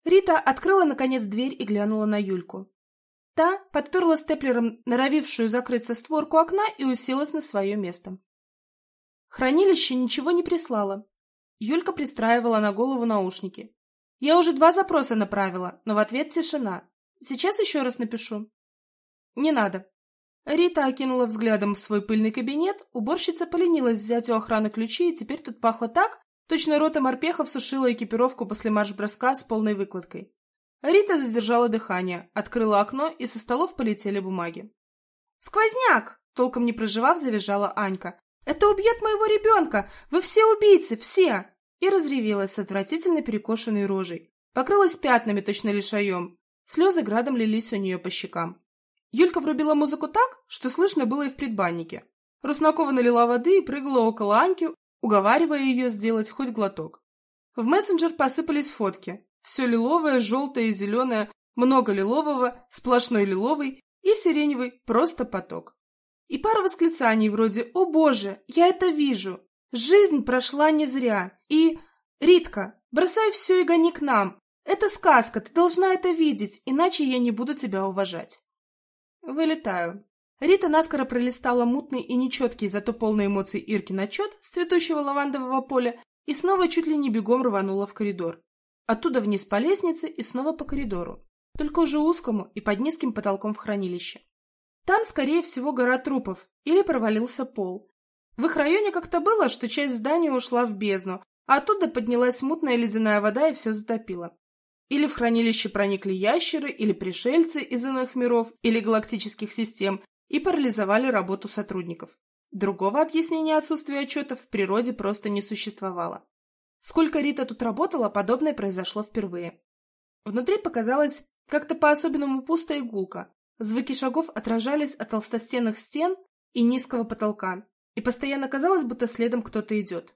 Рита открыла, наконец, дверь и глянула на Юльку. Та подперла степлером норовившую закрыться створку окна и уселась на свое место. Хранилище ничего не прислало. Юлька пристраивала на голову наушники. Я уже 2 запроса направила, но в ответ тишина. Сейчас еще раз напишу. Не надо. Рита окинула взглядом в свой пыльный кабинет, уборщица поленилась взять у охраны ключи, и теперь тут пахло так, точно рота морпехов сушила экипировку после марш-броска с полной выкладкой. Рита задержала дыхание, открыла окно, и со столов полетели бумаги. «Сквозняк!» — толком не проживав, завизжала Анька. «Это убьет моего ребенка! Вы все убийцы, все!» И разревелась с отвратительно перекошенной рожей. Покрылась пятнами, точно лишаем. Слезы градом лились у нее по щекам. Юлька врубила музыку так, что слышно было и в предбаннике. Руснакова налила воды и прыгала около Аньки, уговаривая ее сделать хоть глоток. В мессенджер посыпались фотки. Все лиловое, желтое и зеленое, много лилового, сплошной лиловый и сиреневый, просто поток. И пара восклицаний вроде «О боже, я это вижу! Жизнь прошла не зря!» и «Ритка, бросай все и гони к нам! Это сказка, ты должна это видеть, иначе я не буду тебя уважать!» «Вылетаю». Рита наскоро пролистала мутный и нечеткий, зато полный эмоций Иркин отчет с цветущего лавандового поля и снова чуть ли не бегом рванула в коридор. Оттуда вниз по лестнице и снова по коридору, только уже узкому и под низким потолком в хранилище. Там, скорее всего, гора трупов или провалился пол. В их районе как-то было, что часть здания ушла в бездну, а оттуда поднялась мутная ледяная вода и все затопила. Или в хранилище проникли ящеры, или пришельцы из иных миров, или галактических систем и парализовали работу сотрудников. Другого объяснения отсутствия отчетов в природе просто не существовало. Сколько Рита тут работала, подобное произошло впервые. Внутри показалось как-то по-особенному пусто и гулко. Звуки шагов отражались от толстостенных стен и низкого потолка, и постоянно казалось, будто следом кто-то идет.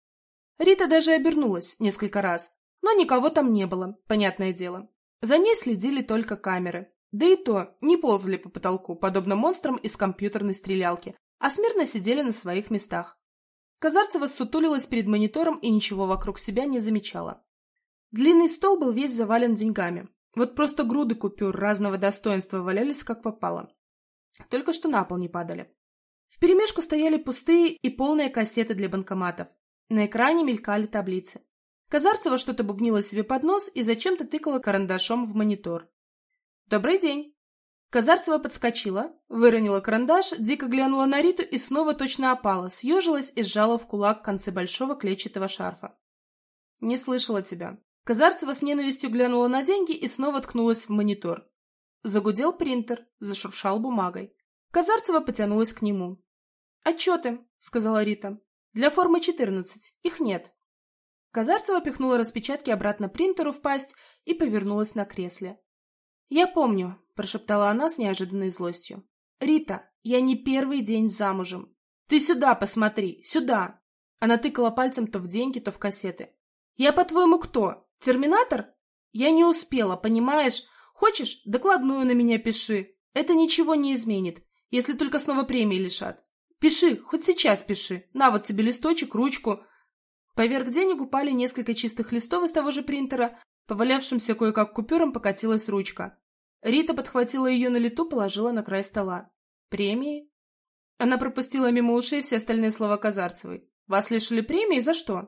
Рита даже обернулась несколько раз, но никого там не было, понятное дело. За ней следили только камеры. Да и то не ползали по потолку, подобно монстрам из компьютерной стрелялки, а смирно сидели на своих местах. Казарцева ссутулилась перед монитором и ничего вокруг себя не замечала. Длинный стол был весь завален деньгами. Вот просто груды купюр разного достоинства валялись как попало. Только что на пол не падали. Вперемешку стояли пустые и полные кассеты для банкоматов. На экране мелькали таблицы. Казарцева что-то бубнила себе под нос и зачем-то тыкала карандашом в монитор. «Добрый день!» Казарцева подскочила, выронила карандаш, дико глянула на Риту и снова точно опала, съежилась и сжала в кулак концы большого клетчатого шарфа. «Не слышала тебя». Казарцева с ненавистью глянула на деньги и снова ткнулась в монитор. Загудел принтер, зашуршал бумагой. Казарцева потянулась к нему. «Отчеты», — сказала Рита. «Для формы 14. Их нет». Казарцева пихнула распечатки обратно принтеру в пасть и повернулась на кресле. «Я помню», — прошептала она с неожиданной злостью. «Рита, я не первый день замужем. Ты сюда посмотри, сюда!» Она тыкала пальцем то в деньги, то в кассеты. «Я, по-твоему, кто? Терминатор? Я не успела, понимаешь? Хочешь, докладную на меня пиши. Это ничего не изменит, если только снова премии лишат. Пиши, хоть сейчас пиши. На вот тебе листочек, ручку». Поверх денег упали несколько чистых листов из того же принтера, по валявшимся кое-как купюрам покатилась ручка. Рита подхватила ее на лету, положила на край стола. «Премии?» Она пропустила мимо ушей все остальные слова Казарцевой. «Вас лишили премии? За что?»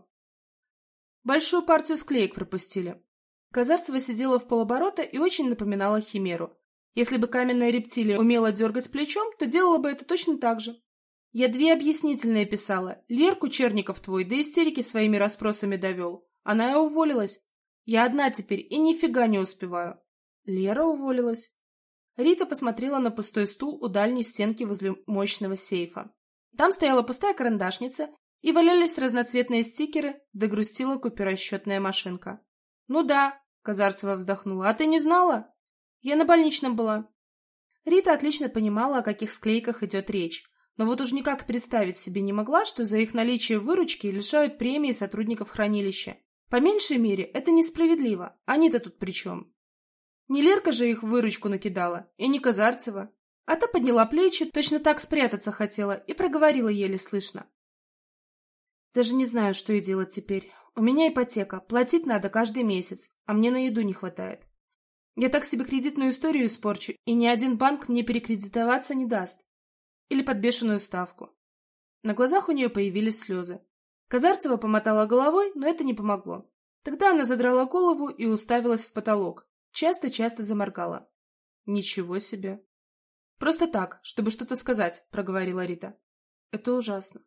«Большую партию склеек пропустили». Казарцева сидела в полоборота и очень напоминала химеру. Если бы каменная рептилия умела дергать плечом, то делала бы это точно так же. «Я 2 объяснительные писала. Лерку Черников твой до истерики своими расспросами довел. Она и уволилась. Я одна теперь и нифига не успеваю». Лера уволилась. Рита посмотрела на пустой стул у дальней стенки возле мощного сейфа. Там стояла пустая карандашница, и валялись разноцветные стикеры, да грустила купюросчетная машинка. «Ну да», — Казарцева вздохнула, — «а ты не знала?» «Я на больничном была». Рита отлично понимала, о каких склейках идет речь, но вот уж никак представить себе не могла, что за их наличие выручки лишают премии сотрудников хранилища. По меньшей мере, это несправедливо. Они-то тут при чем? Не Лерка же их в выручку накидала, и не Казарцева. А та подняла плечи, точно так спрятаться хотела, и проговорила еле слышно. «Даже не знаю, что и делать теперь. У меня ипотека, платить надо каждый месяц, а мне на еду не хватает. Я так себе кредитную историю испорчу, и ни один банк мне перекредитоваться не даст. Или под бешеную ставку». На глазах у нее появились слезы. Казарцева помотала головой, но это не помогло. Тогда она задрала голову и уставилась в потолок. Часто-часто заморгала. «Ничего себе!» «Просто так, чтобы что-то сказать», — проговорила Рита. «Это ужасно».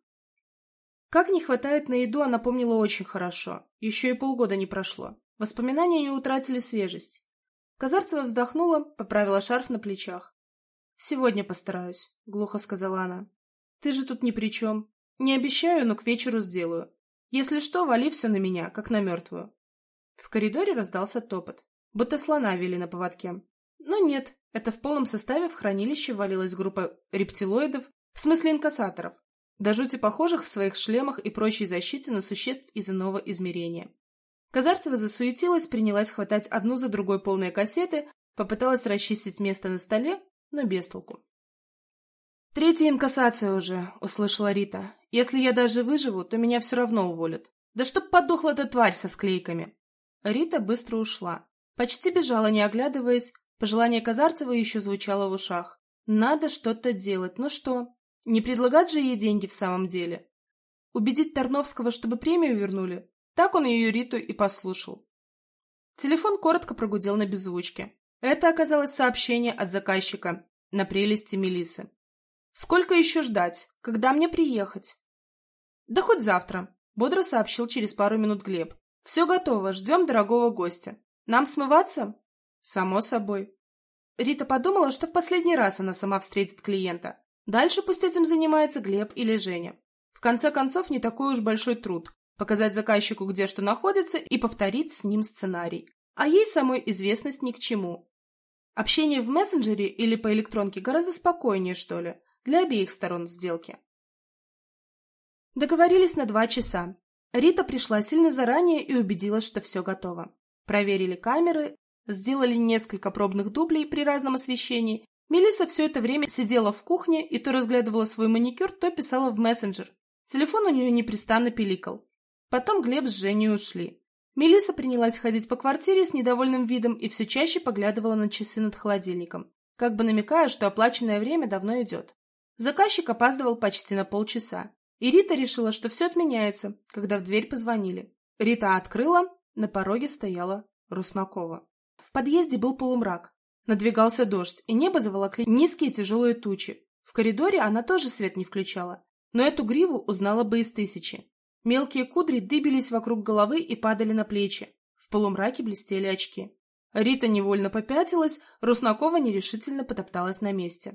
Как не хватает на еду, она помнила очень хорошо. Еще и полгода не прошло. Воспоминания не утратили свежесть. Казарцева вздохнула, поправила шарф на плечах. «Сегодня постараюсь», — глухо сказала она. «Ты же тут ни при чем. Не обещаю, но к вечеру сделаю. Если что, вали все на меня, как на мертвую». В коридоре раздался топот, будто слона вели на поводке. Но нет, это в полном составе в хранилище валилась группа рептилоидов, в смысле инкассаторов, до жути похожих в своих шлемах и прочей защите на существ из иного измерения. Казарцева засуетилась, принялась хватать одну за другой полные кассеты, попыталась расчистить место на столе, но без толку. «Третья инкассация уже», — услышала Рита. «Если я даже выживу, то меня все равно уволят. Да чтоб подохла эта тварь со склейками!» Рита быстро ушла. Почти бежала, не оглядываясь. Пожелание Казарцевой еще звучало в ушах. Надо что-то делать. Ну что? Не предлагать же ей деньги в самом деле? Убедить Тарновского, чтобы премию вернули? Так он ее Риту и послушал. Телефон коротко прогудел на беззвучке. Это оказалось сообщение от заказчика на прелести Мелиссы. «Сколько еще ждать? Когда мне приехать?» «Да хоть завтра», — бодро сообщил через пару минут Глеб. «Все готово, ждем дорогого гостя. Нам смываться?» «Само собой». Рита подумала, что в последний раз она сама встретит клиента. Дальше пусть этим занимается Глеб или Женя. В конце концов, не такой уж большой труд — показать заказчику, где что находится, и повторить с ним сценарий. А ей самой известность ни к чему. Общение в мессенджере или по электронке гораздо спокойнее, что ли, для обеих сторон сделки. Договорились на 2 часа. Рита пришла сильно заранее и убедилась, что все готово. Проверили камеры, сделали несколько пробных дублей при разном освещении. Мелисса все это время сидела в кухне и то разглядывала свой маникюр, то писала в мессенджер. Телефон у нее непрестанно пиликал. Потом Глеб с Женей ушли. Мелисса принялась ходить по квартире с недовольным видом и все чаще поглядывала на часы над холодильником, как бы намекая, что оплаченное время давно идет. Заказчик опаздывал почти на полчаса, и Рита решила, что все отменяется, когда в дверь позвонили. Рита открыла, на пороге стояла Руснакова. В подъезде был полумрак. Надвигался дождь, и небо заволокли низкие тяжелые тучи. В коридоре она тоже свет не включала, но эту гриву узнала бы из 1000. Мелкие кудри дыбились вокруг головы и падали на плечи. В полумраке блестели очки. Рита невольно попятилась, Руснакова нерешительно потопталась на месте.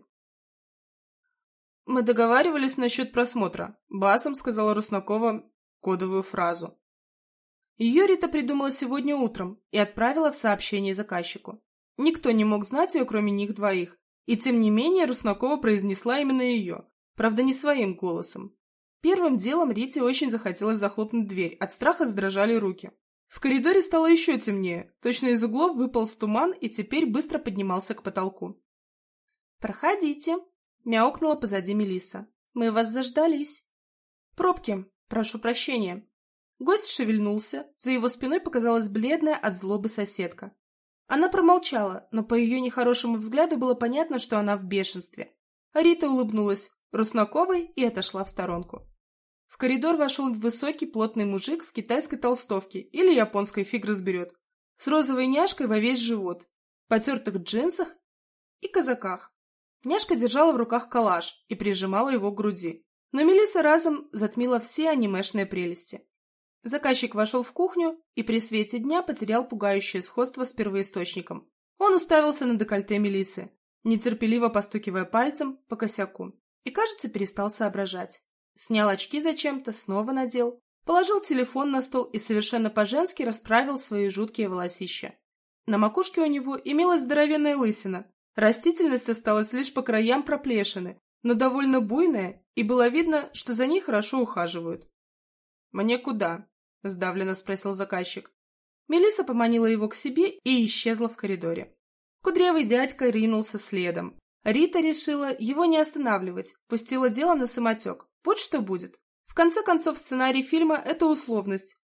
«Мы договаривались насчет просмотра», — басом сказала Руснакова кодовую фразу. Ее Рита придумала сегодня утром и отправила в сообщение заказчику. Никто не мог знать ее, кроме них двоих, и тем не менее Руснакова произнесла именно ее, правда не своим голосом. Первым делом Рите очень захотелось захлопнуть дверь, от страха задрожали руки. В коридоре стало еще темнее, точно из углов выполз туман и теперь быстро поднимался к потолку. «Проходите», — мяукнула позади Мелисса. «Мы вас заждались». «Пробки, прошу прощения». Гость шевельнулся, за его спиной показалась бледная от злобы соседка. Она промолчала, но по ее нехорошему взгляду было понятно, что она в бешенстве. Рита улыбнулась Руснаковой и отошла в сторонку. В коридор вошел высокий плотный мужик в китайской толстовке или японской, фиг разберет, с розовой няшкой во весь живот, потертых джинсах и казаках. Няшка держала в руках калаш и прижимала его к груди, но Мелисса разом затмила все анимешные прелести. Заказчик вошел в кухню и при свете дня потерял пугающее сходство с первоисточником. Он уставился на декольте Мелиссы, нетерпеливо постукивая пальцем по косяку, и, кажется, перестал соображать. Снял очки зачем-то, снова надел, положил телефон на стол и совершенно по-женски расправил свои жуткие волосища. На макушке у него имелась здоровенная лысина. Растительность осталась лишь по краям проплешины, но довольно буйная, и было видно, что за ней хорошо ухаживают. «Мне куда?» — сдавленно спросил заказчик. Мелисса поманила его к себе и исчезла в коридоре. Кудрявый дядька ринулся следом. Рита решила его не останавливать, пустила дело на самотек. Вот что будет. В конце концов, сценарий фильма — это условность.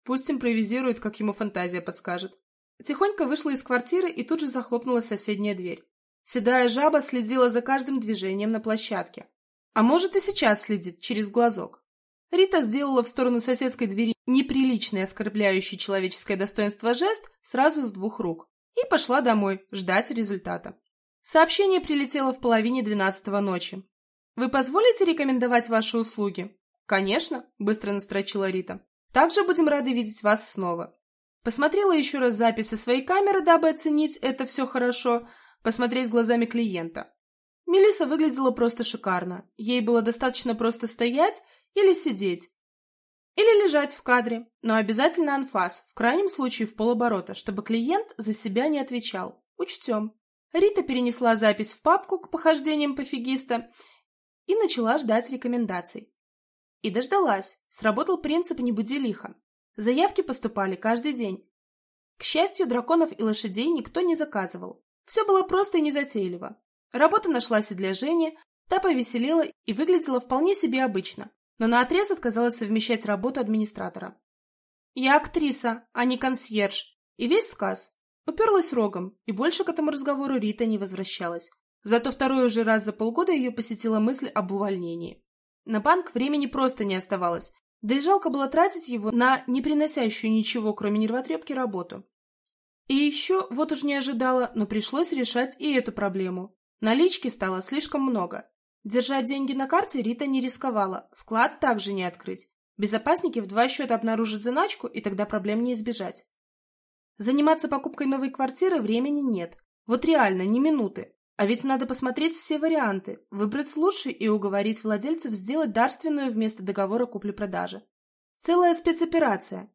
Пусть импровизирует, как ему фантазия подскажет. Тихонько вышла из квартиры и тут же захлопнулась соседняя дверь. Седая жаба следила за каждым движением на площадке. А может, и сейчас следит через глазок. Рита сделала в сторону соседской двери неприличный, оскорбляющий человеческое достоинство жест сразу с 2 рук и пошла домой ждать результата. Сообщение прилетело в половине 12 ночи. «Вы позволите рекомендовать ваши услуги?» «Конечно», — быстро настрочила Рита. «Также будем рады видеть вас снова». Посмотрела еще раз записи своей камеры, дабы оценить это все хорошо, посмотреть глазами клиента. Мелисса выглядела просто шикарно. Ей было достаточно просто стоять или сидеть, или лежать в кадре, но обязательно анфас, в крайнем случае в полоборота, чтобы клиент за себя не отвечал. Учтем. Рита перенесла запись в папку к похождениям пофигиста и начала ждать рекомендаций. И дождалась. Сработал принцип «не буди лихо». Заявки поступали каждый день. К счастью, драконов и лошадей никто не заказывал. Все было просто и незатейливо. Работа нашлась и для Жени, та повеселела и выглядела вполне себе обычно, но наотрез отказалась совмещать работу администратора. «Я актриса, а не консьерж», и весь сказ. Уперлась рогом, и больше к этому разговору Рита не возвращалась. Зато второй уже раз за полгода ее посетила мысль об увольнении. На банк времени просто не оставалось, да и жалко было тратить его на не приносящую ничего, кроме нервотрепки, работу. И еще, вот уж не ожидала, но пришлось решать и эту проблему. Налички стало слишком много. Держать деньги на карте Рита не рисковала, вклад также не открыть. Безопасники в 2 счета обнаружат заначку, и тогда проблем не избежать. Заниматься покупкой новой квартиры времени нет. Вот реально, ни минуты. А ведь надо посмотреть все варианты, выбрать лучший и уговорить владельцев сделать дарственную вместо договора купли-продажи. Целая спецоперация.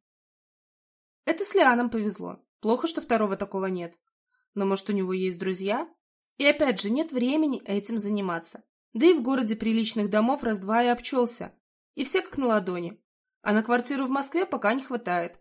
Это с Лианом повезло. Плохо, что второго такого нет. Но может, у него есть друзья? И опять же, нет времени этим заниматься. Да и в городе приличных домов раз-два и обчелся. И все как на ладони. А на квартиру в Москве пока не хватает.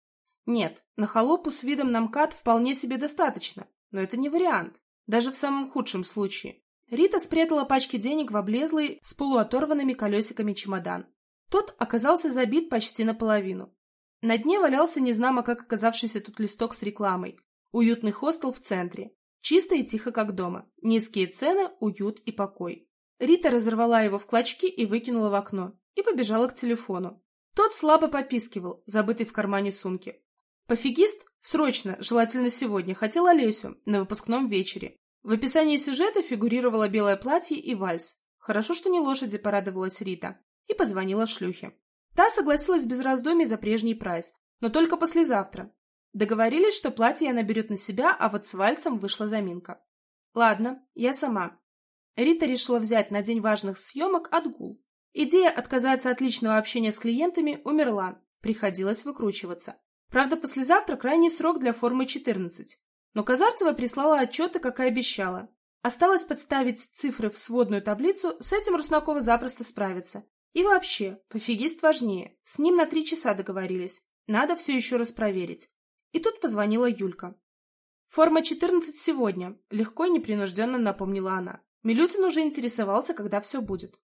Нет, на холопу с видом на МКАД вполне себе достаточно, но это не вариант. Даже в самом худшем случае. Рита спрятала пачки денег в облезлый с полуоторванными колесиками чемодан. Тот оказался забит почти наполовину. На дне валялся незнамо как оказавшийся тут листок с рекламой. Уютный хостел в центре. Чисто и тихо, как дома. Низкие цены, уют и покой. Рита разорвала его в клочки и выкинула в окно. И побежала к телефону. Тот слабо попискивал, забытый в кармане сумки. Пофигист срочно, желательно сегодня, хотел Олесю на выпускном вечере. В описании сюжета фигурировало белое платье и вальс. Хорошо, что не лошади, порадовалась Рита. И позвонила шлюхе. Та согласилась без раздумий за прежний прайс, но только послезавтра. Договорились, что платье она берет на себя, а вот с вальсом вышла заминка. Ладно, я сама. Рита решила взять на день важных съемок отгул. Идея отказаться от личного общения с клиентами умерла, приходилось выкручиваться. Правда, послезавтра крайний срок для формы 14. Но Казарцева прислала отчеты, как и обещала. Осталось подставить цифры в сводную таблицу, с этим Руснакова запросто справится. И вообще, пофигист важнее, с ним на 3 часа договорились. Надо все еще раз проверить. И тут позвонила Юлька. «Форма 14 сегодня», — легко и непринужденно напомнила она. Милютин уже интересовался, когда все будет.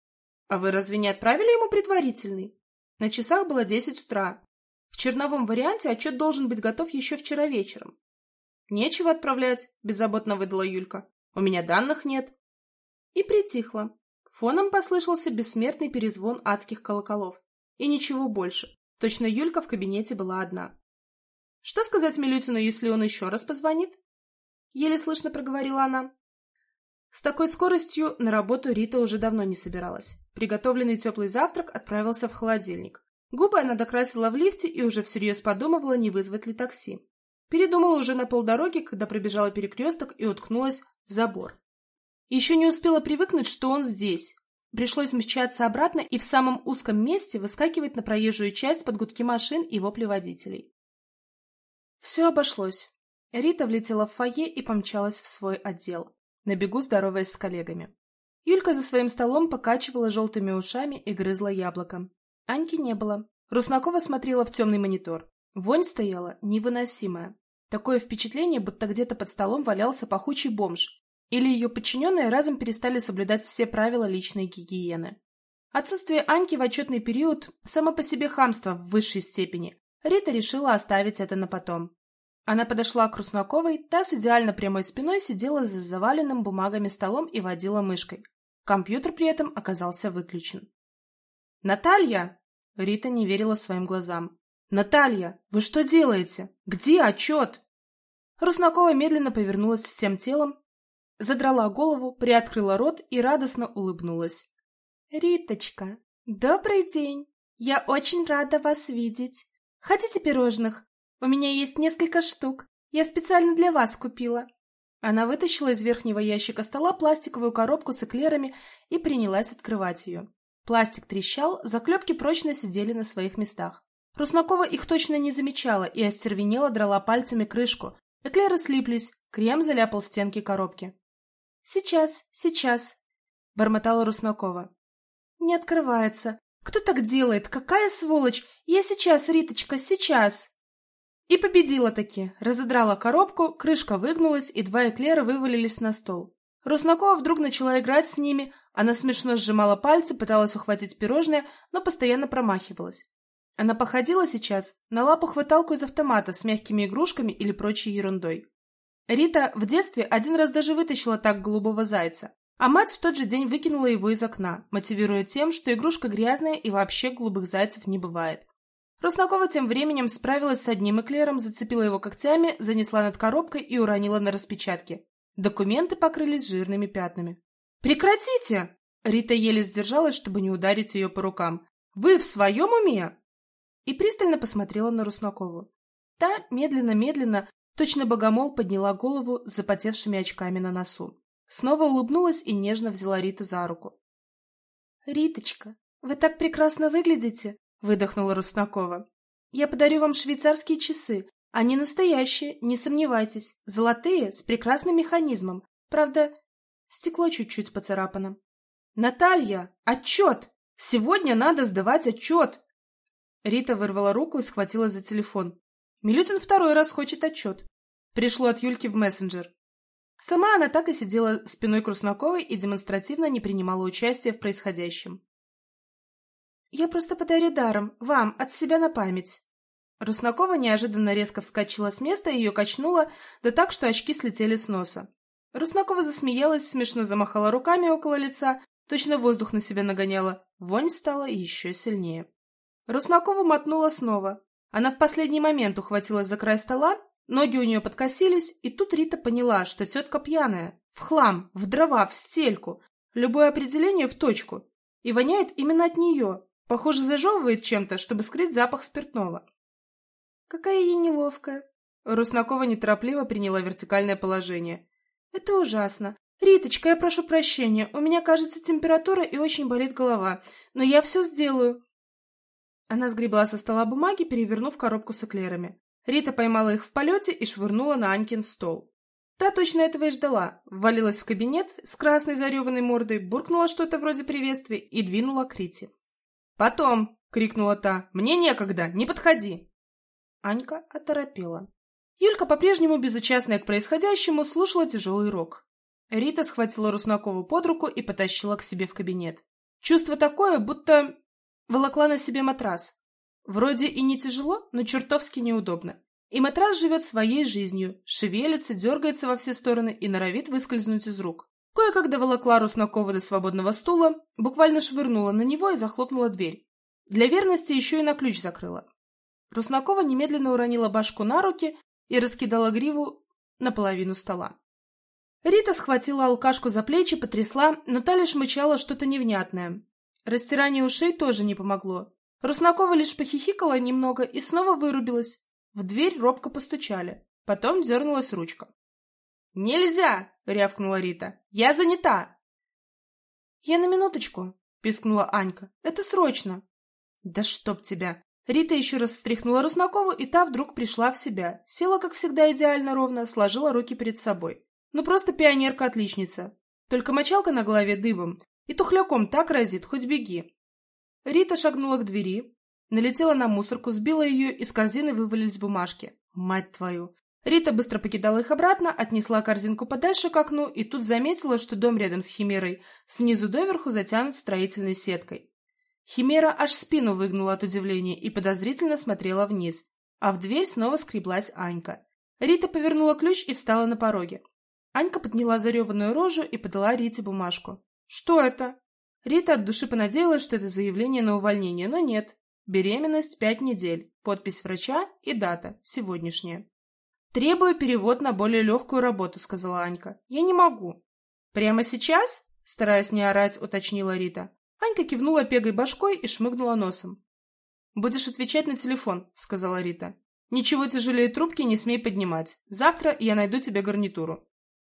«А вы разве не отправили ему предварительный?» На часах было 10 утра. В черновом варианте отчет должен быть готов еще вчера вечером. «Нечего отправлять», — беззаботно выдала Юлька. «У меня данных нет». И притихла. Фоном послышался бессмертный перезвон адских колоколов. И ничего больше. Точно Юлька в кабинете была одна. «Что сказать Милютину, если он еще раз позвонит?» Еле слышно проговорила она. С такой скоростью на работу Рита уже давно не собиралась. Приготовленный теплый завтрак отправился в холодильник. Губы она докрасила в лифте и уже всерьез подумывала, не вызвать ли такси. Передумала уже на полдороги, когда пробежала перекресток и уткнулась в забор. Еще не успела привыкнуть, что он здесь. Пришлось мчаться обратно и в самом узком месте выскакивать на проезжую часть под гудки машин и вопли водителей. Все обошлось. Рита влетела в фойе и помчалась в свой отдел, на бегу здороваясь с коллегами. Юлька за своим столом покачивала желтыми ушами и грызла яблоко. Аньки не было. Руснакова смотрела в темный монитор. Вонь стояла невыносимая. Такое впечатление, будто где-то под столом валялся пахучий бомж, или ее подчиненные разом перестали соблюдать все правила личной гигиены. Отсутствие Аньки в отчетный период само по себе хамство в высшей степени, Рита решила оставить это на потом. Она подошла к Руснаковой, та с идеально прямой спиной сидела за заваленным бумагами столом и водила мышкой. Компьютер при этом оказался выключен. «Наталья!» — Рита не верила своим глазам. «Наталья, вы что делаете? Где отчет?» Руснакова медленно повернулась всем телом, задрала голову, приоткрыла рот и радостно улыбнулась. «Риточка, добрый день! Я очень рада вас видеть. Хотите пирожных? У меня есть несколько штук. Я специально для вас купила». Она вытащила из верхнего ящика стола пластиковую коробку с эклерами и принялась открывать ее. Пластик трещал, заклепки прочно сидели на своих местах. Руснакова их точно не замечала и остервенела драла пальцами крышку. Эклеры слиплись, крем заляпал стенки коробки. Сейчас», — бормотала Руснакова. «Не открывается. Кто так делает? Какая сволочь! Я сейчас, Риточка, сейчас!» И победила-таки. Разодрала коробку, крышка выгнулась, и 2 эклера вывалились на стол. Руснакова вдруг начала играть с ними, она смешно сжимала пальцы, пыталась ухватить пирожное, но постоянно промахивалась. Она походила сейчас на лапу-хваталку из автомата с мягкими игрушками или прочей ерундой. Рита в детстве один раз даже вытащила так голубого зайца, а мать в тот же день выкинула его из окна, мотивируя тем, что игрушка грязная и вообще голубых зайцев не бывает. Руснакова тем временем справилась с одним эклером, зацепила его когтями, занесла над коробкой и уронила на распечатке. Документы покрылись жирными пятнами. «Прекратите!» Рита еле сдержалась, чтобы не ударить ее по рукам. «Вы в своем уме?» И пристально посмотрела на Руснакову. Та медленно-медленно, точно богомол, подняла голову с запотевшими очками на носу. Снова улыбнулась и нежно взяла Риту за руку. «Риточка, вы так прекрасно выглядите!» — выдохнула Руснакова. «Я подарю вам швейцарские часы. Они настоящие, не сомневайтесь. Золотые, с прекрасным механизмом. Правда, стекло чуть-чуть поцарапано». «Наталья, отчет! Сегодня надо сдавать отчет!» Рита вырвала руку и схватилась за телефон. Милютин второй раз хочет отчет. Пришло от Юльки в мессенджер. Сама она так и сидела спиной к Руснаковой и демонстративно не принимала участия в происходящем. «Я просто подарю даром, вам, от себя на память». Руснакова неожиданно резко вскочила с места и ее качнуло, да так, что очки слетели с носа. Руснакова засмеялась, смешно замахала руками около лица, точно воздух на себя нагоняла. Вонь стала еще сильнее. Руснакову мотнула снова. Она в последний момент ухватилась за край стола, ноги у нее подкосились, и тут Рита поняла, что тетка пьяная, в хлам, в дрова, в стельку, любое определение в точку, и воняет именно от нее, похоже, зажевывает чем-то, чтобы скрыть запах спиртного. «Какая я неловкая!» Руснакова неторопливо приняла вертикальное положение. «Это ужасно. Риточка, я прошу прощения, у меня, кажется, температура и очень болит голова, но я все сделаю». Она сгребла со стола бумаги, перевернув коробку с эклерами. Рита поймала их в полете и швырнула на Анькин стол. Та точно этого и ждала, ввалилась в кабинет с красной зареванной мордой, буркнула что-то вроде приветствия и двинула к Рите. «Потом!» — крикнула та. «Мне некогда, не подходи!» Анька оторопела. Юлька, по-прежнему безучастная к происходящему, слушала тяжелый рок. Рита схватила Руснакову под руку и потащила к себе в кабинет. Чувство такое, будто волокла на себе матрас. Вроде и не тяжело, но чертовски неудобно. И матрас живет своей жизнью, шевелится, дергается во все стороны и норовит выскользнуть из рук. Кое-как доволокла Руснакова до свободного стула, буквально швырнула на него и захлопнула дверь. Для верности еще и на ключ закрыла. Руснакова немедленно уронила башку на руки и раскидала гриву наполовину стола. Рита схватила алкашку за плечи, потрясла, но та лишь мычала что-то невнятное. Растирание ушей тоже не помогло. Руснакова лишь похихикала немного и снова вырубилась. В дверь робко постучали. Потом дернулась ручка. «Нельзя!» — рявкнула Рита. «Я занята!» «Я на минуточку!» — пискнула Анька. «Это срочно!» «Да чтоб тебя!» Рита еще раз встряхнула Руснакову, и та вдруг пришла в себя. Села, как всегда, идеально ровно, сложила руки перед собой. Ну просто пионерка-отличница. Только мочалка на голове дыбом. И тухляком так разит, хоть беги. Рита шагнула к двери, налетела на мусорку, сбила ее, из корзины вывалились бумажки. Мать твою! Рита быстро покидала их обратно, отнесла корзинку подальше к окну и тут заметила, что дом рядом с Химерой снизу доверху затянут строительной сеткой. Химера аж спину выгнула от удивления и подозрительно смотрела вниз. а в дверь снова скреблась Анька. Рита повернула ключ и встала на пороге. Анька подняла зареванную рожу и подала Рите бумажку. «Что это?» Рита от души понадеялась, что это заявление на увольнение, но нет. Беременность 5 недель, подпись врача и дата, сегодняшняя. «Требую перевод на более легкую работу», — сказала Анька. «Я не могу». «Прямо сейчас?» — стараясь не орать, уточнила Рита. Анька кивнула пегой башкой и шмыгнула носом. «Будешь отвечать на телефон», — сказала Рита. «Ничего тяжелее трубки не смей поднимать. Завтра я найду тебе гарнитуру».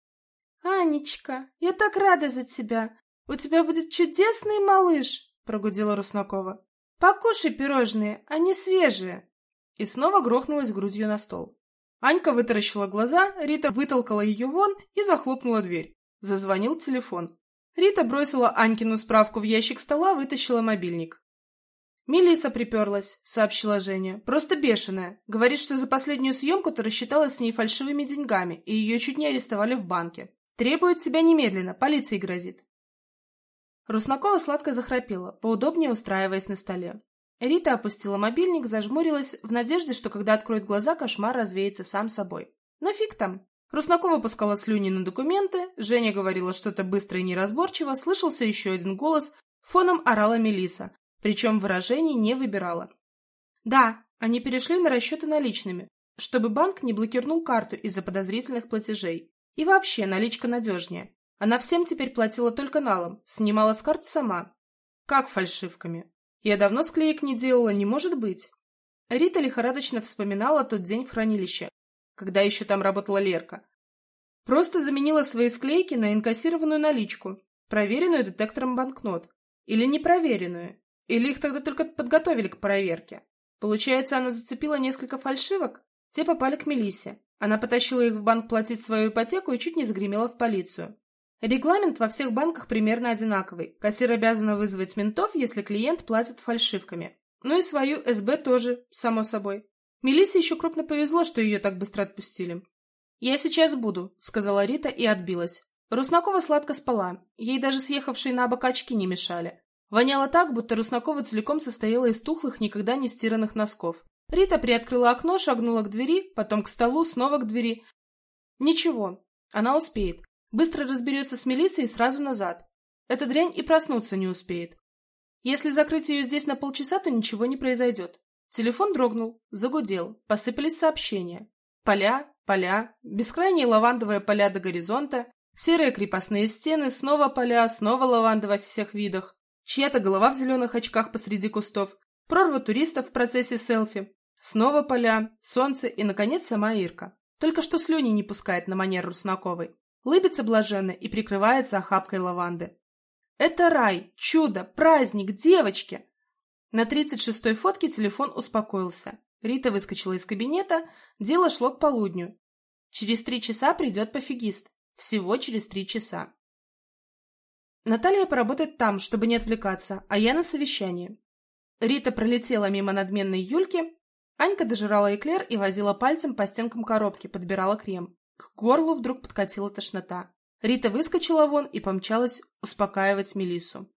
«Анечка, я так рада за тебя. У тебя будет чудесный малыш», — прогудела Руснакова. «Покушай пирожные, они свежие». И снова грохнулась грудью на стол. Анька вытаращила глаза, Рита вытолкала ее вон и захлопнула дверь. Зазвонил телефон. Рита бросила Анькину справку в ящик стола, вытащила мобильник. «Мелисса приперлась», — сообщила Женя. «Просто бешеная. Говорит, что за последнюю съемку-то рассчиталась с ней фальшивыми деньгами, и ее чуть не арестовали в банке. Требует тебя немедленно, полиции грозит». Руснакова сладко захрапела, поудобнее устраиваясь на столе. Рита опустила мобильник, зажмурилась, в надежде, что когда откроет глаза, кошмар развеется сам собой. Но фиг там. Руснакова пускала слюни на документы, Женя говорила что-то быстро и неразборчиво, слышался еще один голос, фоном орала Мелисса, причем выражений не выбирала. Да, они перешли на расчеты наличными, чтобы банк не блокировал карту из-за подозрительных платежей. И вообще, наличка надежнее. Она всем теперь платила только налом, снимала с карт сама. Как фальшивками? Я давно склеек не делала, не может быть. Рита лихорадочно вспоминала тот день в хранилище, когда еще там работала Лерка. Просто заменила свои склейки на инкассированную наличку, проверенную детектором банкнот. Или непроверенную. Или их тогда только подготовили к проверке. Получается, она зацепила несколько фальшивок? Те попали к Мелиссе. Она потащила их в банк платить свою ипотеку и чуть не загремела в полицию. Регламент во всех банках примерно одинаковый. Кассир обязан вызвать ментов, если клиент платит фальшивками. Ну и свою СБ тоже, само собой. Мелиссе еще крупно повезло, что ее так быстро отпустили. «Я сейчас буду», — сказала Рита и отбилась. Руснакова сладко спала. Ей даже съехавшие на бок очки не мешали. Воняло так, будто Руснакова целиком состояла из тухлых, никогда не стиранных носков. Рита приоткрыла окно, шагнула к двери, потом к столу, снова к двери. Ничего, она успеет. Быстро разберется с Мелиссой и сразу назад. Эта дрянь и проснуться не успеет. Если закрыть ее здесь на полчаса, то ничего не произойдет. Телефон дрогнул, загудел, посыпались сообщения. Поля, поля, бескрайние лавандовые поля до горизонта, серые крепостные стены, снова поля, снова лаванда во всех видах, чья-то голова в зеленых очках посреди кустов, прорва туристов в процессе селфи, снова поля, солнце и, наконец, сама Ирка. Только что слюни не пускает на манер Руснаковой. Лыбится блаженно и прикрывается охапкой лаванды. Это рай, чудо, праздник, девочки! На 36-й фотке телефон успокоился. Рита выскочила из кабинета, дело шло к полудню. Через 3 часа придет пофигист. Всего через 3 часа. Наталья поработает там, чтобы не отвлекаться, а я на совещании. Рита пролетела мимо надменной Юльки. Анька дожирала эклер и водила пальцем по стенкам коробки, подбирала крем. К горлу вдруг подкатила тошнота. Рита выскочила вон и помчалась успокаивать Мелиссу.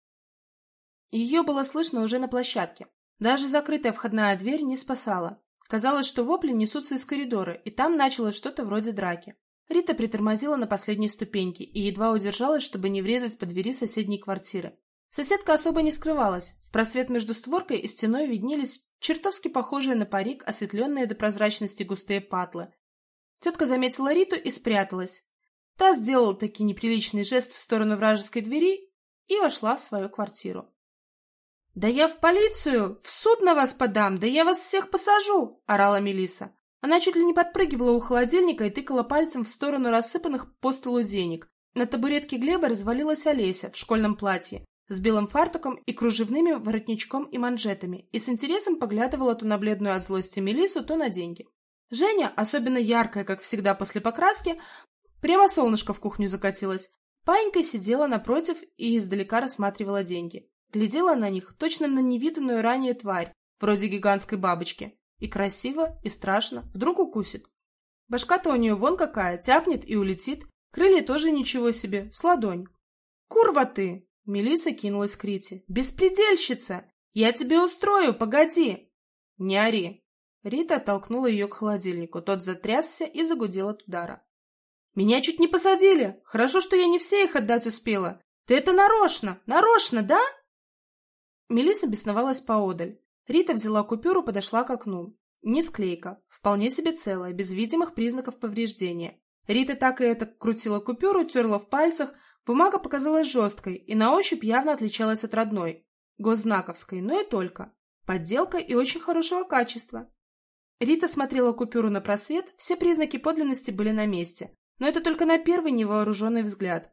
Ее было слышно уже на площадке. Даже закрытая входная дверь не спасала. Казалось, что вопли несутся из коридора, и там началось что-то вроде драки. Рита притормозила на последней ступеньке и едва удержалась, чтобы не врезать по двери соседней квартиры. Соседка особо не скрывалась. В просвет между створкой и стеной виднелись чертовски похожие на парик, осветленные до прозрачности густые патлы. Тетка заметила Риту и спряталась. Та сделала таки неприличный жест в сторону вражеской двери и вошла в свою квартиру. «Да я в полицию! В суд на вас подам! Да я вас всех посажу!» — орала Мелисса. Она чуть ли не подпрыгивала у холодильника и тыкала пальцем в сторону рассыпанных по столу денег. На табуретке Глеба развалилась Олеся в школьном платье, с белым фартуком и кружевными воротничком и манжетами, и с интересом поглядывала то на бледную от злости Мелиссу, то на деньги. Женя, особенно яркая, как всегда после покраски, прямо солнышко в кухню закатилось. Паинька сидела напротив и издалека рассматривала деньги. Глядела на них точно на невиданную ранее тварь, вроде гигантской бабочки. И красиво, и страшно, вдруг укусит. Башка-то у нее вон какая, тяпнет и улетит. Крылья тоже ничего себе, с ладонь. «Курва ты!» — Мелисса кинулась к Рите. «Беспредельщица! Я тебе устрою, погоди!» «Не ори!» Рита оттолкнула ее к холодильнику, тот затрясся и загудел от удара. «Меня чуть не посадили! Хорошо, что я не все их отдать успела! Ты это нарочно! Нарочно, да?» Мелисса бесновалась поодаль. Рита взяла купюру, подошла к окну. Не склейка, вполне себе целая, без видимых признаков повреждения. Рита так и это крутила купюру, терла в пальцах. Бумага показалась жесткой и на ощупь явно отличалась от родной, госзнаковской, но и только. Подделка и очень хорошего качества. Рита смотрела купюру на просвет, все признаки подлинности были на месте, но это только на первый невооруженный взгляд.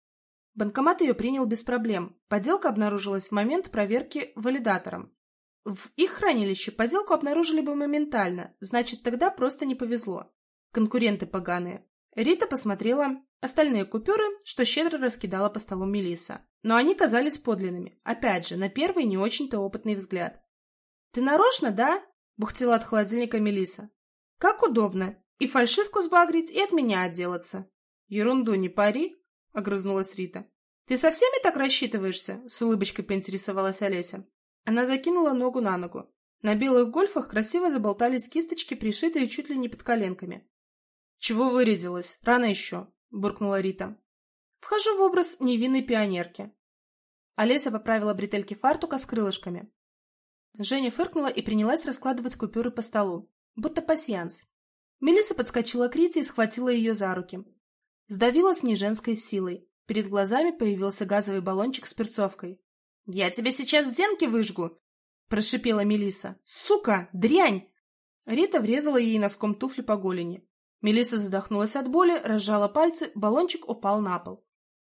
Банкомат ее принял без проблем. Подделка обнаружилась в момент проверки валидатором. В их хранилище подделку обнаружили бы моментально, значит, тогда просто не повезло. Конкуренты поганые. Рита посмотрела остальные купюры, что щедро раскидала по столу Мелисса. Но они казались подлинными. Опять же, на первый не очень-то опытный взгляд. «Ты нарочно, да?» — бухтела от холодильника Мелисса. «Как удобно. И фальшивку сбагрить, и от меня отделаться». «Ерунду не пари», — огрызнулась Рита. «Ты со всеми так рассчитываешься?» — с улыбочкой поинтересовалась Олеся. Она закинула ногу на ногу. На белых гольфах красиво заболтались кисточки, пришитые чуть ли не под коленками. «Чего вырядилась? Рано еще», — буркнула Рита. «Вхожу в образ невинной пионерки». Олеся поправила бретельки фартука с крылышками. Женя фыркнула и принялась раскладывать купюры по столу, будто пасьянс. Мелисса подскочила к Рите и схватила ее за руки. Сдавила с неженской силой. Перед глазами появился газовый баллончик с перцовкой. «Я тебе сейчас зенки выжгу!» – прошипела Мелисса. «Сука! Дрянь!» Рита врезала ей носком туфли по голени. Мелисса задохнулась от боли, разжала пальцы, баллончик упал на пол.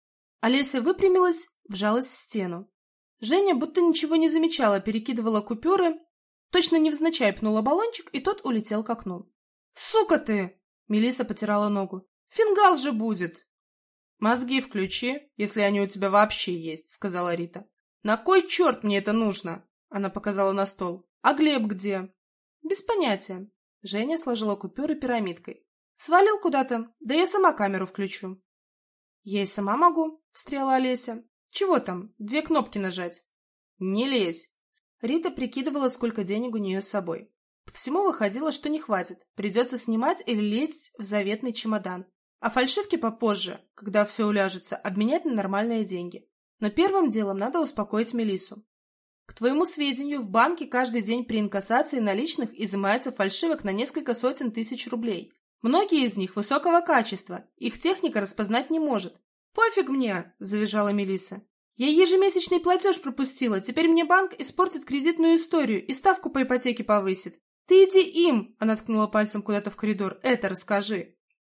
Олеся выпрямилась, вжалась в стену. Женя будто ничего не замечала, перекидывала купюры, точно невзначай пнула баллончик, и тот улетел к окну. «Сука ты!» – Мелисса потирала ногу. «Фингал же будет!» «Мозги включи, если они у тебя вообще есть», — сказала Рита. «На кой черт мне это нужно?» — она показала на стол. «А Глеб где?» «Без понятия». Женя сложила купюры пирамидкой. «Свалил куда-то, да я сама камеру включу». «Я и сама могу», — встряла Олеся. «Чего там? 2 кнопки нажать». «Не лезь». Рита прикидывала, сколько денег у нее с собой. По всему выходило, что не хватит. Придется снимать или лезть в заветный чемодан. А фальшивки попозже, когда все уляжется, обменять на нормальные деньги. Но первым делом надо успокоить Мелиссу. К твоему сведению, в банке каждый день при инкассации наличных изымается фальшивок на несколько сотен тысяч рублей. Многие из них высокого качества, их техника распознать не может. «Пофиг мне!» – завизжала Мелисса. «Я ежемесячный платеж пропустила, теперь мне банк испортит кредитную историю и ставку по ипотеке повысит. Ты иди им!» – она ткнула пальцем куда-то в коридор. «Это расскажи!»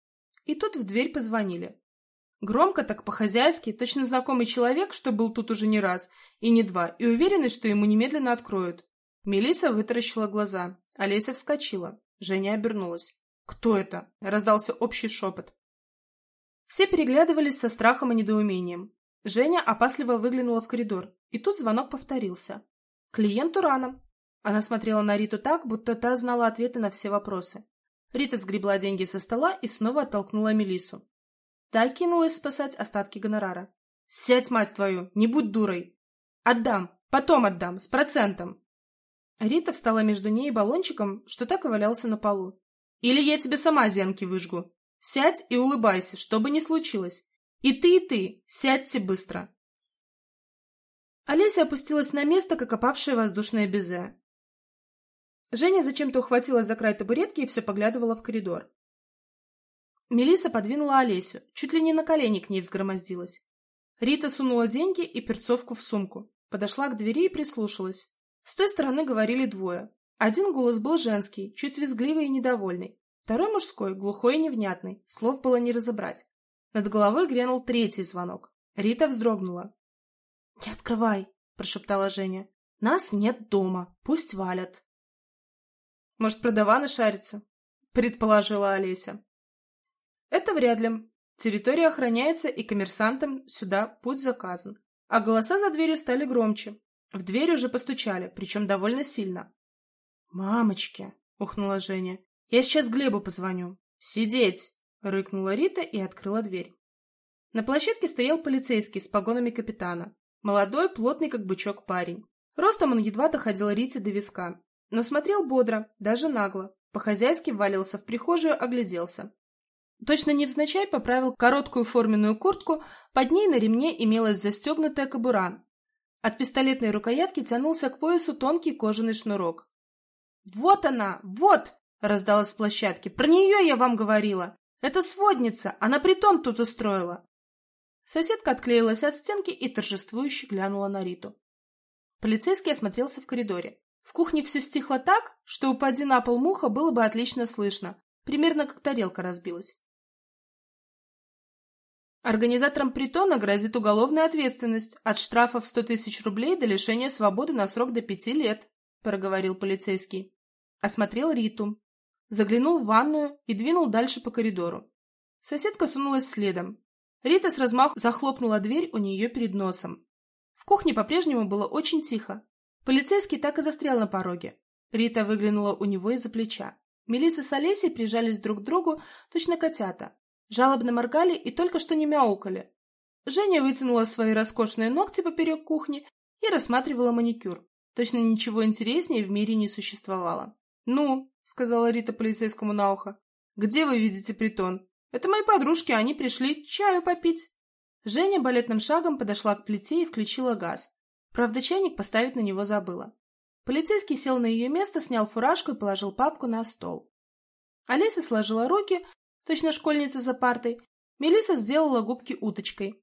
И тут в дверь позвонили. Громко так по-хозяйски, точно знакомый человек, что был тут уже не раз и не два, и уверенный, что ему немедленно откроют. Мелисса вытаращила глаза. Олеся вскочила. Женя обернулась. «Кто это?» — раздался общий шепот. Все переглядывались со страхом и недоумением. Женя опасливо выглянула в коридор, и тут звонок повторился. «Клиенту рано». Она смотрела на Риту так, будто та знала ответы на все вопросы. Рита сгребла деньги со стола и снова оттолкнула Мелиссу. Та кинулась спасать остатки гонорара. «Сядь, мать твою, не будь дурой!» «Отдам, потом отдам, с процентом!» Рита встала между ней и баллончиком, что так и валялся на полу. «Или я тебе сама зенки выжгу. Сядь и улыбайся, что бы ни случилось. И ты, сядьте быстро!» Олеся опустилась на место, как опавшее воздушное безе. Женя зачем-то ухватилась за край табуретки и все поглядывала в коридор. Мелисса подвинула Олесю, чуть ли не на колени к ней взгромоздилась. Рита сунула деньги и перцовку в сумку, подошла к двери и прислушалась. С той стороны говорили двое. Один голос был женский, чуть визгливый и недовольный. Второй мужской, глухой и невнятный, слов было не разобрать. Над головой грянул третий звонок. Рита вздрогнула. «Не открывай!» – прошептала Женя. «Нас нет дома, пусть валят». «Может, продаваны шарится?» – предположила Олеся. «Это вряд ли. Территория охраняется, и коммерсантам сюда путь заказан». А голоса за дверью стали громче. В дверь уже постучали, причем довольно сильно. «Мамочки!» – ухнула Женя. «Я сейчас Глебу позвоню». «Сидеть!» – рыкнула Рита и открыла дверь. На площадке стоял полицейский с погонами капитана. Молодой, плотный, как бычок парень. Ростом он едва доходил Рите до виска. но смотрел бодро, даже нагло. По-хозяйски ввалился в прихожую, огляделся. Точно невзначай поправил короткую форменную куртку, под ней на ремне имелась застегнутая кобура. От пистолетной рукоятки тянулся к поясу тонкий кожаный шнурок. «Вот она! Вот!» — раздалась с площадки. «Про нее я вам говорила! Это сводница! Она притон тут устроила!» Соседка отклеилась от стенки и торжествующе глянула на Риту. Полицейский осмотрелся в коридоре. В кухне все стихло так, что упади на пол муха было бы отлично слышно, примерно как тарелка разбилась. Организаторам притона грозит уголовная ответственность от штрафа в 100 000 рублей до лишения свободы на срок до 5 лет, проговорил полицейский. Осмотрел Риту, заглянул в ванную и двинул дальше по коридору. Соседка сунулась следом. Рита с размаху захлопнула дверь у нее перед носом. В кухне по-прежнему было очень тихо. Полицейский так и застрял на пороге. Рита выглянула у него из-за плеча. Мелисса с Олесей прижались друг к другу, точно котята. Жалобно моргали и только что не мяукали. Женя вытянула свои роскошные ногти поперек кухни и рассматривала маникюр. Точно ничего интереснее в мире не существовало. «Ну», — сказала Рита полицейскому на ухо, — «где вы видите притон? Это мои подружки, они пришли чаю попить». Женя балетным шагом подошла к плите и включила газ. Правда, чайник поставить на него забыла. Полицейский сел на ее место, снял фуражку и положил папку на стол. Олеся сложила руки, точно школьница за партой. Мелисса сделала губки уточкой.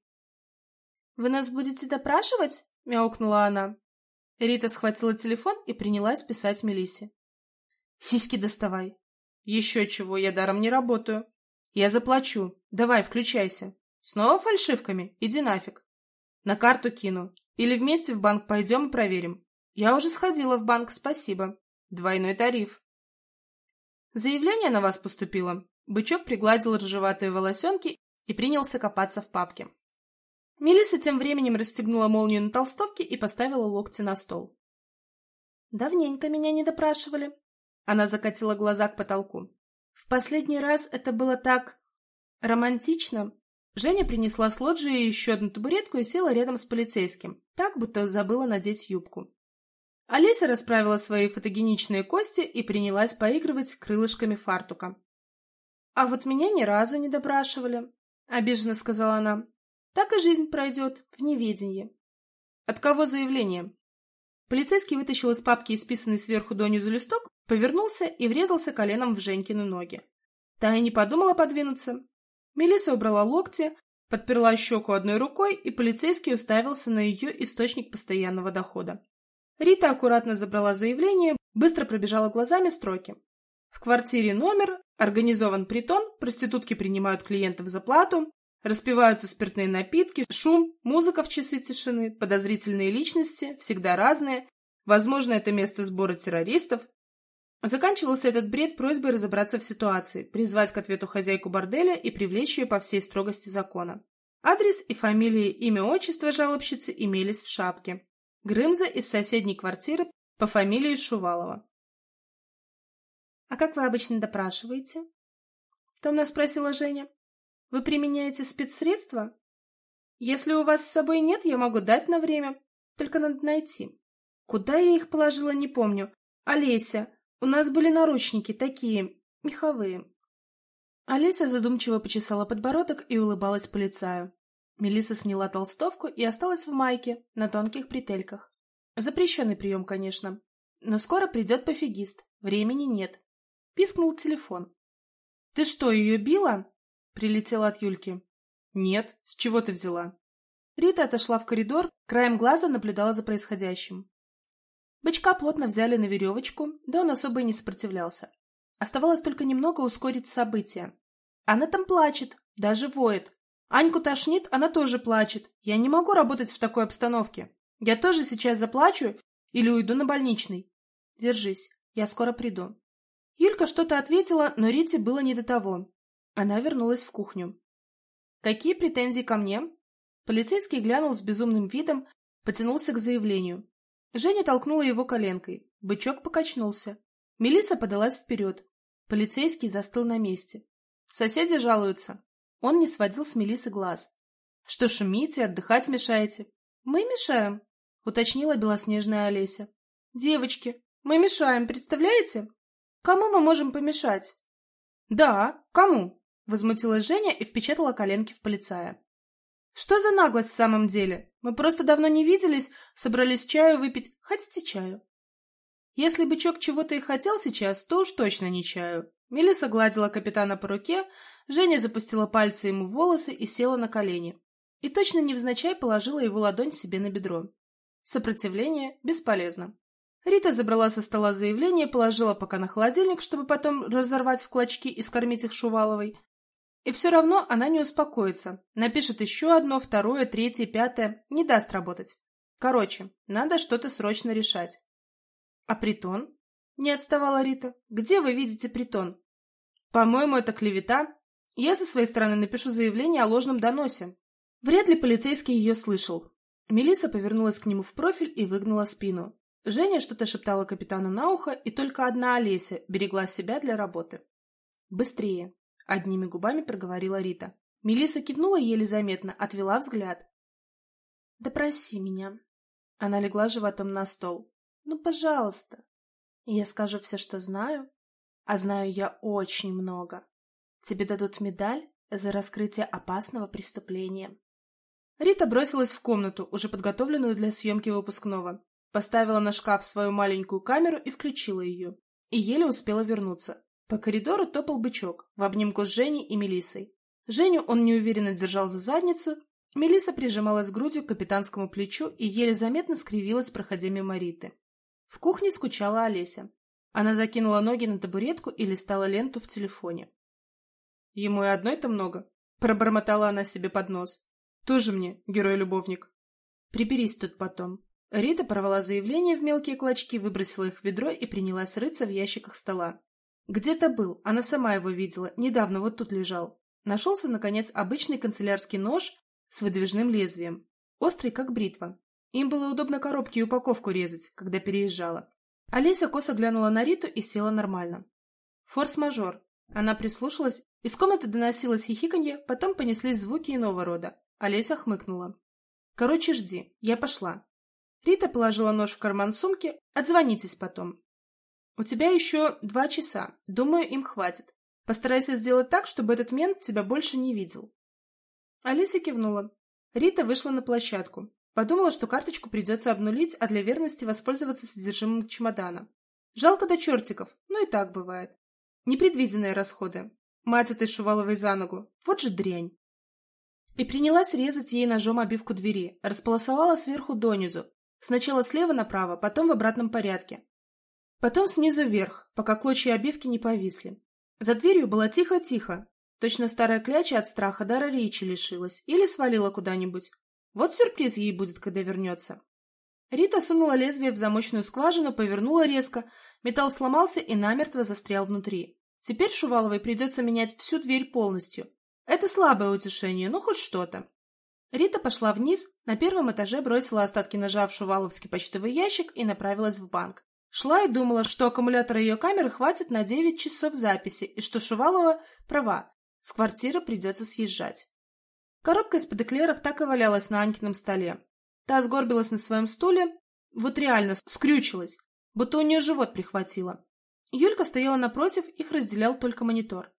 «Вы нас будете допрашивать?» — мяукнула она. Рита схватила телефон и принялась писать Мелиссе. «Сиськи доставай». «Еще чего, я даром не работаю». «Я заплачу. Давай, включайся». «Снова фальшивками? Иди нафиг». «На карту кину. Или вместе в банк пойдем и проверим». «Я уже сходила в банк, спасибо. Двойной тариф». «Заявление на вас поступило». Бычок пригладил рыжеватые волосенки и принялся копаться в папке. Мелисса тем временем расстегнула молнию на толстовке и поставила локти на стол. «Давненько меня не допрашивали». Она закатила глаза к потолку. «В последний раз это было так романтично». Женя принесла с лоджии еще одну табуретку и села рядом с полицейским, так, будто забыла надеть юбку. Олеся расправила свои фотогеничные кости и принялась поигрывать крылышками фартука. «А вот меня ни разу не допрашивали», — обиженно сказала она. «Так и жизнь пройдет в неведении». «От кого заявление?» Полицейский вытащил из папки исписанный сверху донизу листок, повернулся и врезался коленом в Женькины ноги. Та и не подумала подвинуться. Мелисса убрала локти, подперла щеку одной рукой, и полицейский уставился на ее источник постоянного дохода. Рита аккуратно забрала заявление, быстро пробежала глазами строки. В квартире номер, организован притон, проститутки принимают клиентов за плату, распиваются спиртные напитки, шум, музыка в часы тишины, подозрительные личности, всегда разные, возможно, это место сбора террористов. Заканчивался этот бред просьбой разобраться в ситуации, призвать к ответу хозяйку борделя и привлечь ее по всей строгости закона. Адрес и фамилии, имя, отчество жалобщицы имелись в шапке. Грымза из соседней квартиры по фамилии Шувалова. «А как вы обычно допрашиваете?» — томно спросила Женя. «Вы применяете спецсредства? Если у вас с собой нет, я могу дать на время. Только надо найти. Куда я их положила, не помню. Олеся, у нас были наручники такие, меховые». Олеся задумчиво почесала подбородок и улыбалась полицаю. Мелисса сняла толстовку и осталась в майке, на тонких бретельках. Запрещенный прием, конечно. Но скоро придет пофигист, времени нет. Пискнул телефон. «Ты что, ее била?» — прилетела от Юльки. «Нет, с чего ты взяла?» Рита отошла в коридор, краем глаза наблюдала за происходящим. Бычка плотно взяли на веревочку, да он особо и не сопротивлялся. Оставалось только немного ускорить события. Она там плачет, даже воет. Аньку тошнит, она тоже плачет. Я не могу работать в такой обстановке. Я тоже сейчас заплачу или уйду на больничный. Держись, я скоро приду. Юлька что-то ответила, но Рите было не до того. Она вернулась в кухню. «Какие претензии ко мне?» Полицейский глянул с безумным видом, потянулся к заявлению. Женя толкнула его коленкой. Бычок покачнулся. Мелисса подалась вперед. Полицейский застыл на месте. «Соседи жалуются». Он не сводил с Мелиссы глаз. «Что шумите, отдыхать мешаете?» «Мы мешаем», — уточнила белоснежная Олеся. «Девочки, Мы мешаем, представляете? Кому мы можем помешать? Да, кому? Возмутилась Женя и впечатала коленки в полицая. Что за наглость в самом деле? Мы просто давно не виделись, собрались чаю выпить. Хотите чаю? Если бычок чего-то и хотел сейчас, то уж точно не чаю. Мелисса гладила капитана по руке, Женя запустила пальцы ему в волосы и села на колени. И точно невзначай положила его ладонь себе на бедро. Сопротивление бесполезно. Рита забрала со стола заявление, положила пока на холодильник, чтобы потом разорвать в клочки и скормить их Шуваловой. И все равно она не успокоится. Напишет еще одно, второе, третье, пятое. Не даст работать. Короче, надо что-то срочно решать. А притон? Не отставала Рита. Где вы видите притон? По-моему, это клевета. Я со своей стороны напишу заявление о ложном доносе. Вряд ли полицейский ее слышал. Мелисса повернулась к нему в профиль и выгнула спину. Женя что-то шептала капитану на ухо, и только одна Олеся берегла себя для работы. «Быстрее!» — одними губами проговорила Рита. Мелисса кивнула еле заметно, отвела взгляд. «Допроси меня». Она легла животом на стол. «Ну, пожалуйста. Я скажу все, что знаю, а знаю я очень много. Тебе дадут медаль за раскрытие опасного преступления». Рита бросилась в комнату, уже подготовленную для съемки выпускного. Поставила на шкаф свою маленькую камеру и включила ее. И еле успела вернуться. По коридору топал бычок, в обнимку с Женей и Мелиссой. Женю он неуверенно держал за задницу, Мелисса прижималась грудью к капитанскому плечу и еле заметно скривилась, проходя мимо Риты. В кухне скучала Олеся. Она закинула ноги на табуретку и листала ленту в телефоне. «Ему и одной-то много», — пробормотала она себе под нос. «Тоже мне герой-любовник». «Приберись тут потом». Рита порвала заявление в мелкие клочки, выбросила их в ведро и принялась рыться в ящиках стола. Где-то был, она сама его видела, недавно вот тут лежал. Нашелся, наконец, обычный канцелярский нож с выдвижным лезвием, острый, как бритва. Им было удобно коробки и упаковку резать, когда переезжала. Олеся косо глянула на Риту и села нормально. Форс-мажор. Она прислушалась, из комнаты доносилось хихиканье, потом понеслись звуки иного рода. Олеся хмыкнула. «Короче, жди, я пошла». Рита положила нож в карман сумки. «Отзвонитесь потом». «У тебя еще 2 часа. Думаю, им хватит. Постарайся сделать так, чтобы этот мент тебя больше не видел». Олеся кивнула. Рита вышла на площадку. Подумала, что карточку придется обнулить, а для верности воспользоваться содержимым чемодана. Жалко до чертиков, но и так бывает. Непредвиденные расходы. Мать этой Шуваловой за ногу. Вот же дрянь. И принялась резать ей ножом обивку двери. Располосовала сверху донизу. Сначала слева направо, потом в обратном порядке. Потом снизу вверх, пока клочья обивки не повисли. За дверью было тихо-тихо. Точно старая кляча от страха дара речи лишилась или свалила куда-нибудь. Вот сюрприз ей будет, когда вернется. Рита сунула лезвие в замочную скважину, повернула резко. Металл сломался и намертво застрял внутри. Теперь Шуваловой придется менять всю дверь полностью. Это слабое утешение, но хоть что-то. Рита пошла вниз, на первом этаже бросила остатки ножа в шуваловский почтовый ящик и направилась в банк. Шла и думала, что аккумулятора ее камеры хватит на 9 часов записи, и что Шувалова права, с квартиры придется съезжать. Коробка из-под эклеров так и валялась на Анькином столе. Та сгорбилась на своем стуле, вот реально скрючилась, будто у нее живот прихватило. Юлька стояла напротив, их разделял только монитор.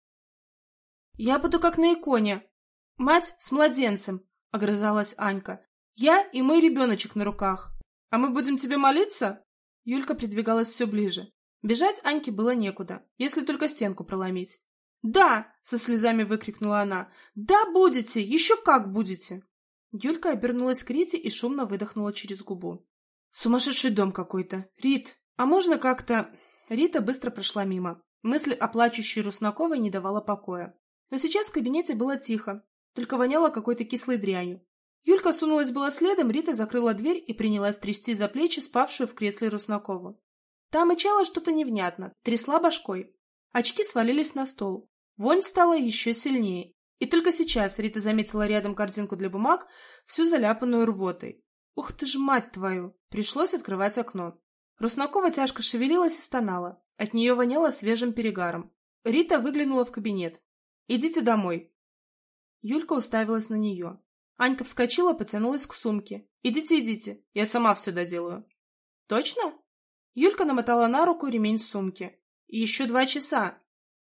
«Я буду как на иконе. Мать с младенцем», — огрызалась Анька. «Я и мой ребеночек на руках. А мы будем тебе молиться?» Юлька придвигалась все ближе. Бежать Аньке было некуда, если только стенку проломить. «Да!» — со слезами выкрикнула она. «Да, будете! Еще как будете!» Юлька обернулась к Рите и шумно выдохнула через губу. «Сумасшедший дом какой-то! Рит, а можно как-то...» Рита быстро прошла мимо. Мысль о плачущей Руснаковой не давала покоя. Но сейчас в кабинете было тихо, только воняло какой-то кислой дрянью. Юлька сунулась было следом, Рита закрыла дверь и принялась трясти за плечи спавшую в кресле Руснакову. Та мычала что-то невнятно, трясла башкой. Очки свалились на стол. Вонь стала еще сильнее. И только сейчас Рита заметила рядом корзинку для бумаг, всю заляпанную рвотой. «Ух ты ж, мать твою!» Пришлось открывать окно. Руснакова тяжко шевелилась и стонала. От нее воняло свежим перегаром. Рита выглянула в кабинет. «Идите домой». Юлька уставилась на нее. Анька вскочила, потянулась к сумке. «Идите, идите, я сама все доделаю». «Точно?» Юлька намотала на руку ремень сумки. И еще 2 часа.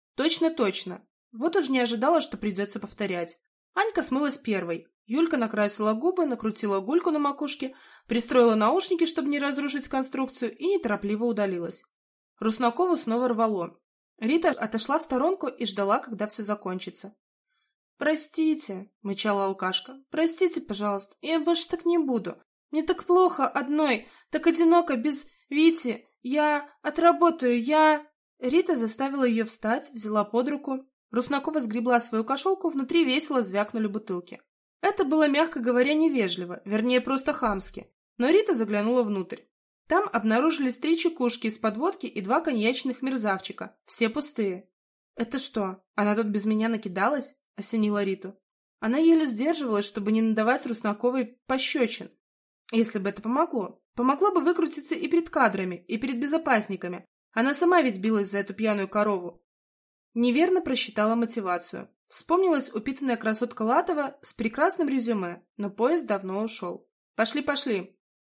Точно. Вот уж не ожидала, что придется повторять. Анька смылась первой. Юлька накрасила губы, накрутила гульку на макушке, пристроила наушники, чтобы не разрушить конструкцию, и неторопливо удалилась. Руснакову снова рвало. Рита отошла в сторонку и ждала, когда все закончится. «Простите», — мычала алкашка, — «простите, пожалуйста, я больше так не буду. Мне так плохо одной, так одиноко, без Вити. Я отработаю, я...» Рита заставила ее встать, взяла под руку. Руснакова сгребла свою кошелку, внутри весело звякнули бутылки. Это было, мягко говоря, невежливо, вернее, просто хамски. Но Рита заглянула внутрь. Там обнаружились 3 чекушки из-под водки и 2 коньячных мерзавчика, все пустые. «Это что, она тут без меня накидалась?» — осенила Риту. Она еле сдерживалась, чтобы не надавать Руснаковой пощечин. Если бы это помогло. Помогло бы выкрутиться и перед кадрами, и перед безопасниками. Она сама ведь билась за эту пьяную корову. Неверно просчитала мотивацию. Вспомнилась упитанная красотка Латова с прекрасным резюме, но поезд давно ушел. «Пошли!»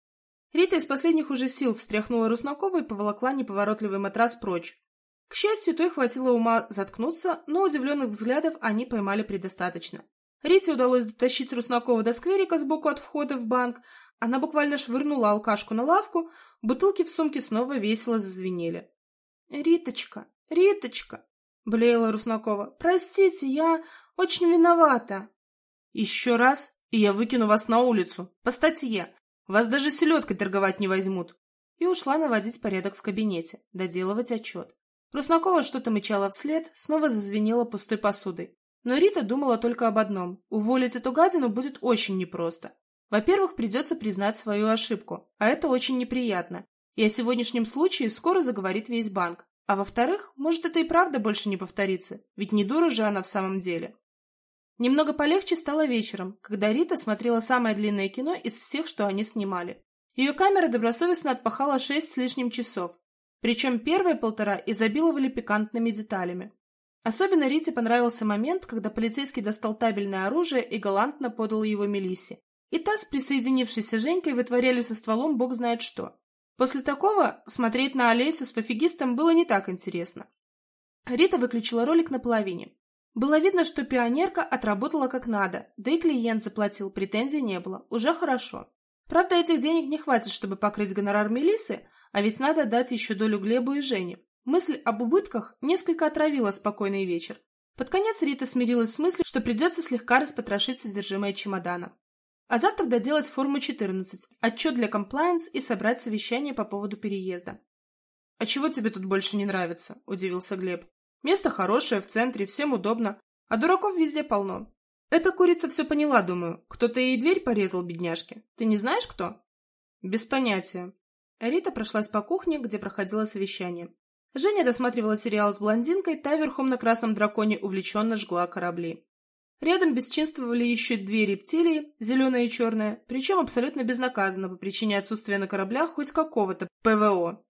Рита из последних уже сил встряхнула Руснакову и поволокла неповоротливый матрас прочь. К счастью, той хватило ума заткнуться, но удивленных взглядов они поймали предостаточно. Рите удалось дотащить Руснакову до скверика сбоку от входа в банк. Она буквально швырнула алкашку на лавку, бутылки в сумке снова весело зазвенели. «Риточка, Риточка!» — блеяла Руснакова. «Простите, я очень виновата!» «Еще раз, и я выкину вас на улицу, по статье. Вас даже селедкой торговать не возьмут!» И ушла наводить порядок в кабинете, доделывать отчет. Руснакова что-то мычала вслед, снова зазвенела пустой посудой. Но Рита думала только об одном — уволить эту гадину будет очень непросто. Во-первых, придется признать свою ошибку, а это очень неприятно, и о сегодняшнем случае скоро заговорит весь банк. А во-вторых, может, это и правда больше не повторится, ведь не дура же она в самом деле. Немного полегче стало вечером, когда Рита смотрела самое длинное кино из всех, что они снимали. Ее камера добросовестно отпахала 6 с лишним часов, причем первые 1,5 изобиловали пикантными деталями. Особенно Рите понравился момент, когда полицейский достал табельное оружие и галантно подал его Мелиссе. И та с присоединившейся Женькой вытворяли со стволом бог знает что. После такого смотреть на Олесю с пофигистом было не так интересно. Рита выключила ролик наполовине. Было видно, что пионерка отработала как надо, да и клиент заплатил, претензий не было, уже хорошо. Правда, этих денег не хватит, чтобы покрыть гонорар Мелиссы, а ведь надо дать еще долю Глебу и Жене. Мысль об убытках несколько отравила спокойный вечер. Под конец Рита смирилась с мыслью, что придется слегка распотрошить содержимое чемодана. А завтра доделать форму 14, отчет для комплаенс и собрать совещание по поводу переезда. «А чего тебе тут больше не нравится?» – удивился Глеб. «Место хорошее, в центре, всем удобно, а дураков везде полно. Эта курица все поняла, думаю. Кто-то ей дверь порезал, бедняжке. Ты не знаешь, кто?» «Без понятия». Рита прошлась по кухне, где проходило совещание. Женя досматривала сериал с блондинкой, та верхом на красном драконе увлеченно жгла корабли. Рядом бесчинствовали еще 2 рептилии, зеленая и черная, причем абсолютно безнаказанно по причине отсутствия на кораблях хоть какого-то ПВО.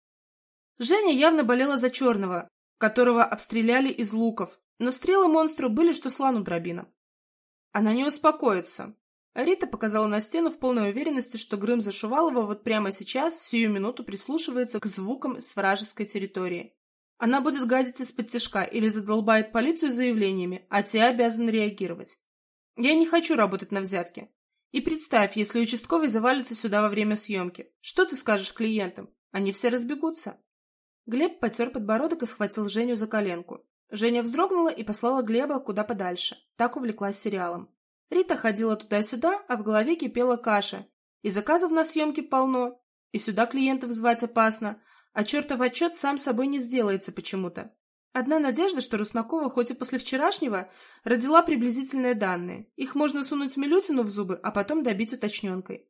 Женя явно болела за черного, которого обстреляли из луков, но стрелы монстру были что слону дробина. Она не успокоится. Рита показала на стену в полной уверенности, что Грымза Шувалова вот прямо сейчас, сию минуту прислушивается к звукам с вражеской территории. Она будет гадить из-под тишка или задолбает полицию заявлениями, а те обязаны реагировать. Я не хочу работать на взятки. И представь, если участковый завалится сюда во время съемки. Что ты скажешь клиентам? Они все разбегутся. Глеб потер подбородок и схватил Женю за коленку. Женя вздрогнула и послала Глеба куда подальше. Так увлеклась сериалом. Рита ходила туда-сюда, а в голове кипела каша. И заказов на съемки полно, и сюда клиентов звать опасно, а чертов отчет сам собой не сделается почему-то. Одна надежда, что Руснакова хоть и после вчерашнего родила приблизительные данные. Их можно сунуть Милютину в зубы, а потом добить уточненкой.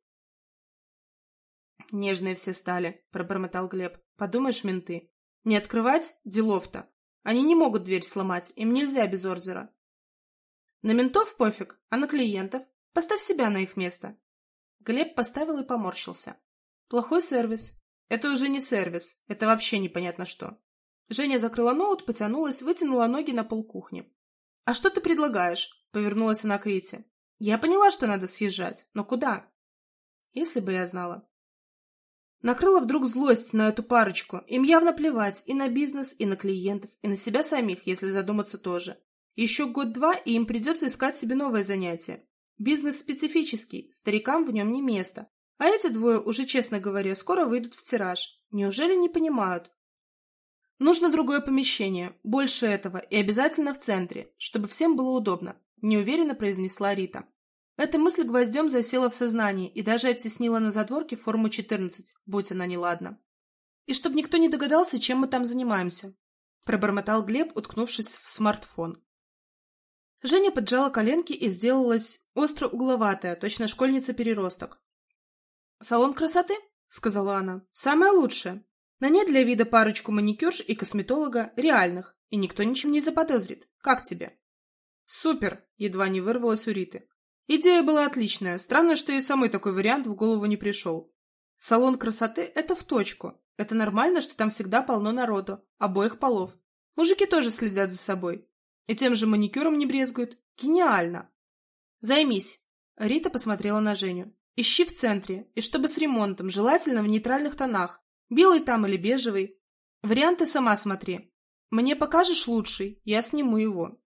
«Нежные все стали», — пробормотал Глеб. «Подумаешь, менты. Не открывать? Делов-то. Они не могут дверь сломать, им нельзя без ордера. На ментов пофиг, а на клиентов? Поставь себя на их место». Глеб поставил и поморщился. «Плохой сервис. Это уже не сервис, это вообще непонятно что». Женя закрыла ноут, потянулась, вытянула ноги на пол кухни. «А что ты предлагаешь?» — повернулась она к Рите. «Я поняла, что надо съезжать, но куда?» «Если бы я знала». Накрыла вдруг злость на эту парочку. Им явно плевать и на бизнес, и на клиентов, и на себя самих, если задуматься тоже. Еще год-два, и им придется искать себе новое занятие. Бизнес специфический, старикам в нем не место. А эти двое, уже честно говоря, скоро выйдут в тираж. Неужели не понимают? Нужно другое помещение, больше этого, и обязательно в центре, чтобы всем было удобно, неуверенно произнесла Рита. Эта мысль гвоздем засела в сознании и даже оттеснила на задворке форму 14, будь она неладна. «И чтобы никто не догадался, чем мы там занимаемся», – пробормотал Глеб, уткнувшись в смартфон. Женя поджала коленки и сделалась остро угловатая, точно школьница-переросток. «Салон красоты?» – сказала она. «Самое лучшее. Нанять для вида парочку маникюрш и косметолога реальных, и никто ничем не заподозрит. Как тебе?» «Супер!» – едва не вырвалось у Риты. Идея была отличная. Странно, что и самой такой вариант в голову не пришел. Салон красоты – это в точку. Это нормально, что там всегда полно народу, обоих полов. Мужики тоже следят за собой. И тем же маникюром не брезгуют. Гениально! Займись. Рита посмотрела на Женю. Ищи в центре, и чтобы с ремонтом, желательно в нейтральных тонах. Белый там или бежевый. Варианты сама смотри. Мне покажешь лучший, я сниму его.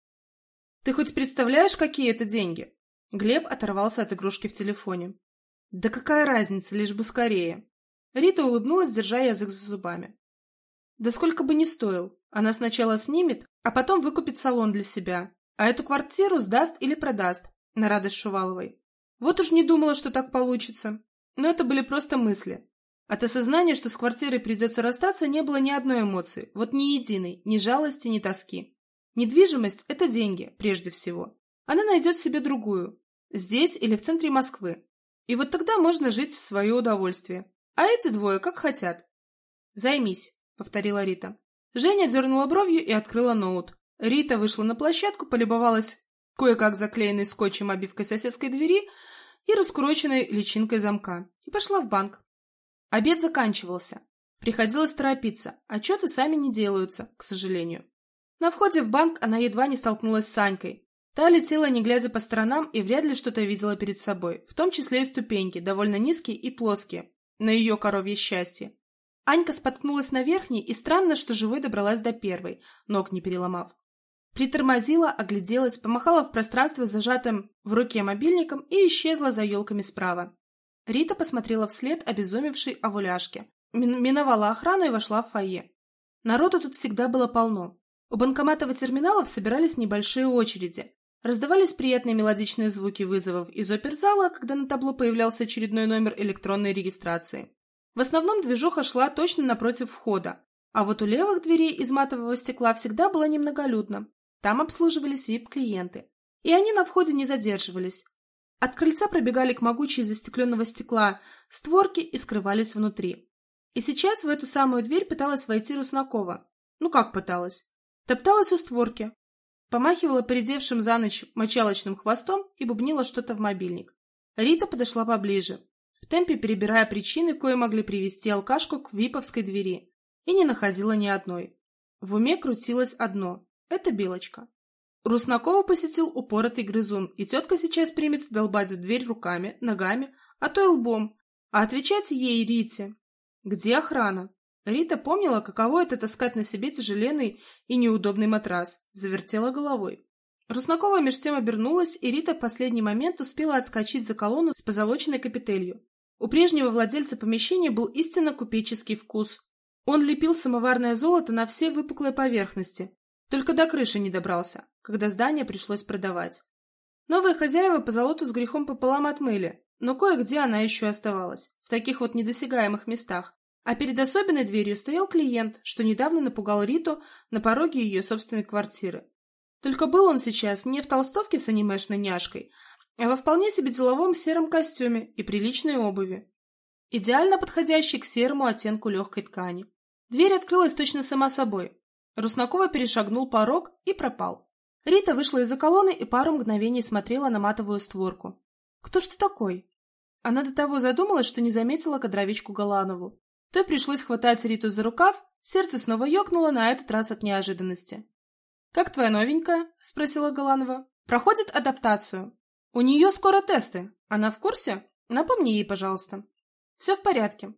Ты хоть представляешь, какие это деньги? Глеб оторвался от игрушки в телефоне. Да какая разница, лишь бы скорее. Рита улыбнулась, держа язык за зубами. Да сколько бы ни стоил. Она сначала снимет, а потом выкупит салон для себя. А эту квартиру сдаст или продаст, на радость Шуваловой. Вот уж не думала, что так получится. Но это были просто мысли. От осознания, что с квартирой придется расстаться, не было ни одной эмоции, вот ни единой, ни жалости, ни тоски. Недвижимость – это деньги, прежде всего. Она найдет себе другую. Здесь или в центре Москвы. И вот тогда можно жить в свое удовольствие. А эти двое как хотят. «Займись», — повторила Рита. Женя дернула бровью и открыла ноут. Рита вышла на площадку, полюбовалась кое-как заклеенной скотчем обивкой соседской двери и раскуроченной личинкой замка. И пошла в банк. Обед заканчивался. Приходилось торопиться. Отчеты сами не делаются, к сожалению. На входе в банк она едва не столкнулась с Санькой. Та летела, не глядя по сторонам, и вряд ли что-то видела перед собой, в том числе и ступеньки, довольно низкие и плоские, на ее коровье счастье. Анька споткнулась на верхней, и странно, что живой добралась до первой, ног не переломав. Притормозила, огляделась, помахала в пространство зажатым в руке мобильником и исчезла за елками справа. Рита посмотрела вслед обезумевшей овуляшке, миновала охрану и вошла в фойе. Народу тут всегда было полно. У банкоматов и терминалов собирались небольшие очереди. Раздавались приятные мелодичные звуки вызовов из оперзала, когда на табло появлялся очередной номер электронной регистрации. В основном движуха шла точно напротив входа, а вот у левых дверей из матового стекла всегда было немноголюдно. Там обслуживались VIP-клиенты, и они на входе не задерживались. От крыльца пробегали к могучей из застекленного стекла створки и скрывались внутри. И сейчас в эту самую дверь пыталась войти Руснакова. Ну как пыталась? Топталась у створки. Помахивала поредевшим за ночь мочалочным хвостом и бубнила что-то в мобильник. Рита подошла поближе, в темпе перебирая причины, кое могли привести алкашку к виповской двери, и не находила ни одной. В уме крутилось одно – это Белочка. Руснакова посетил упоротый грызун, и тетка сейчас примется долбать в дверь руками, ногами, а то и лбом, а отвечать ей, Рите. Где охрана? Рита помнила, каково это таскать на себе тяжеленный и неудобный матрас. Завертела головой. Руснакова меж тем обернулась, и Рита в последний момент успела отскочить за колонну с позолоченной капителью. У прежнего владельца помещения был истинно купеческий вкус. Он лепил самоварное золото на все выпуклые поверхности, только до крыши не добрался, когда здание пришлось продавать. Новые хозяева позолоту с грехом пополам отмыли, но кое-где она еще оставалась, в таких вот недосягаемых местах. А перед особенной дверью стоял клиент, что недавно напугал Риту на пороге ее собственной квартиры. Только был он сейчас не в толстовке с анимешной няшкой, а во вполне себе деловом сером костюме и приличной обуви, идеально подходящей к серому оттенку легкой ткани. Дверь открылась точно сама собой. Руснакова перешагнул порог и пропал. Рита вышла из-за колонны и пару мгновений смотрела на матовую створку. «Кто ж ты такой?» Она до того задумалась, что не заметила кадровичку Голанову. То пришлось хватать Риту за рукав, сердце снова ёкнуло, на этот раз от неожиданности. «Как твоя новенькая?» – спросила Голанова. «Проходит адаптацию. У нее скоро тесты. Она в курсе? Напомни ей, пожалуйста». «Все в порядке.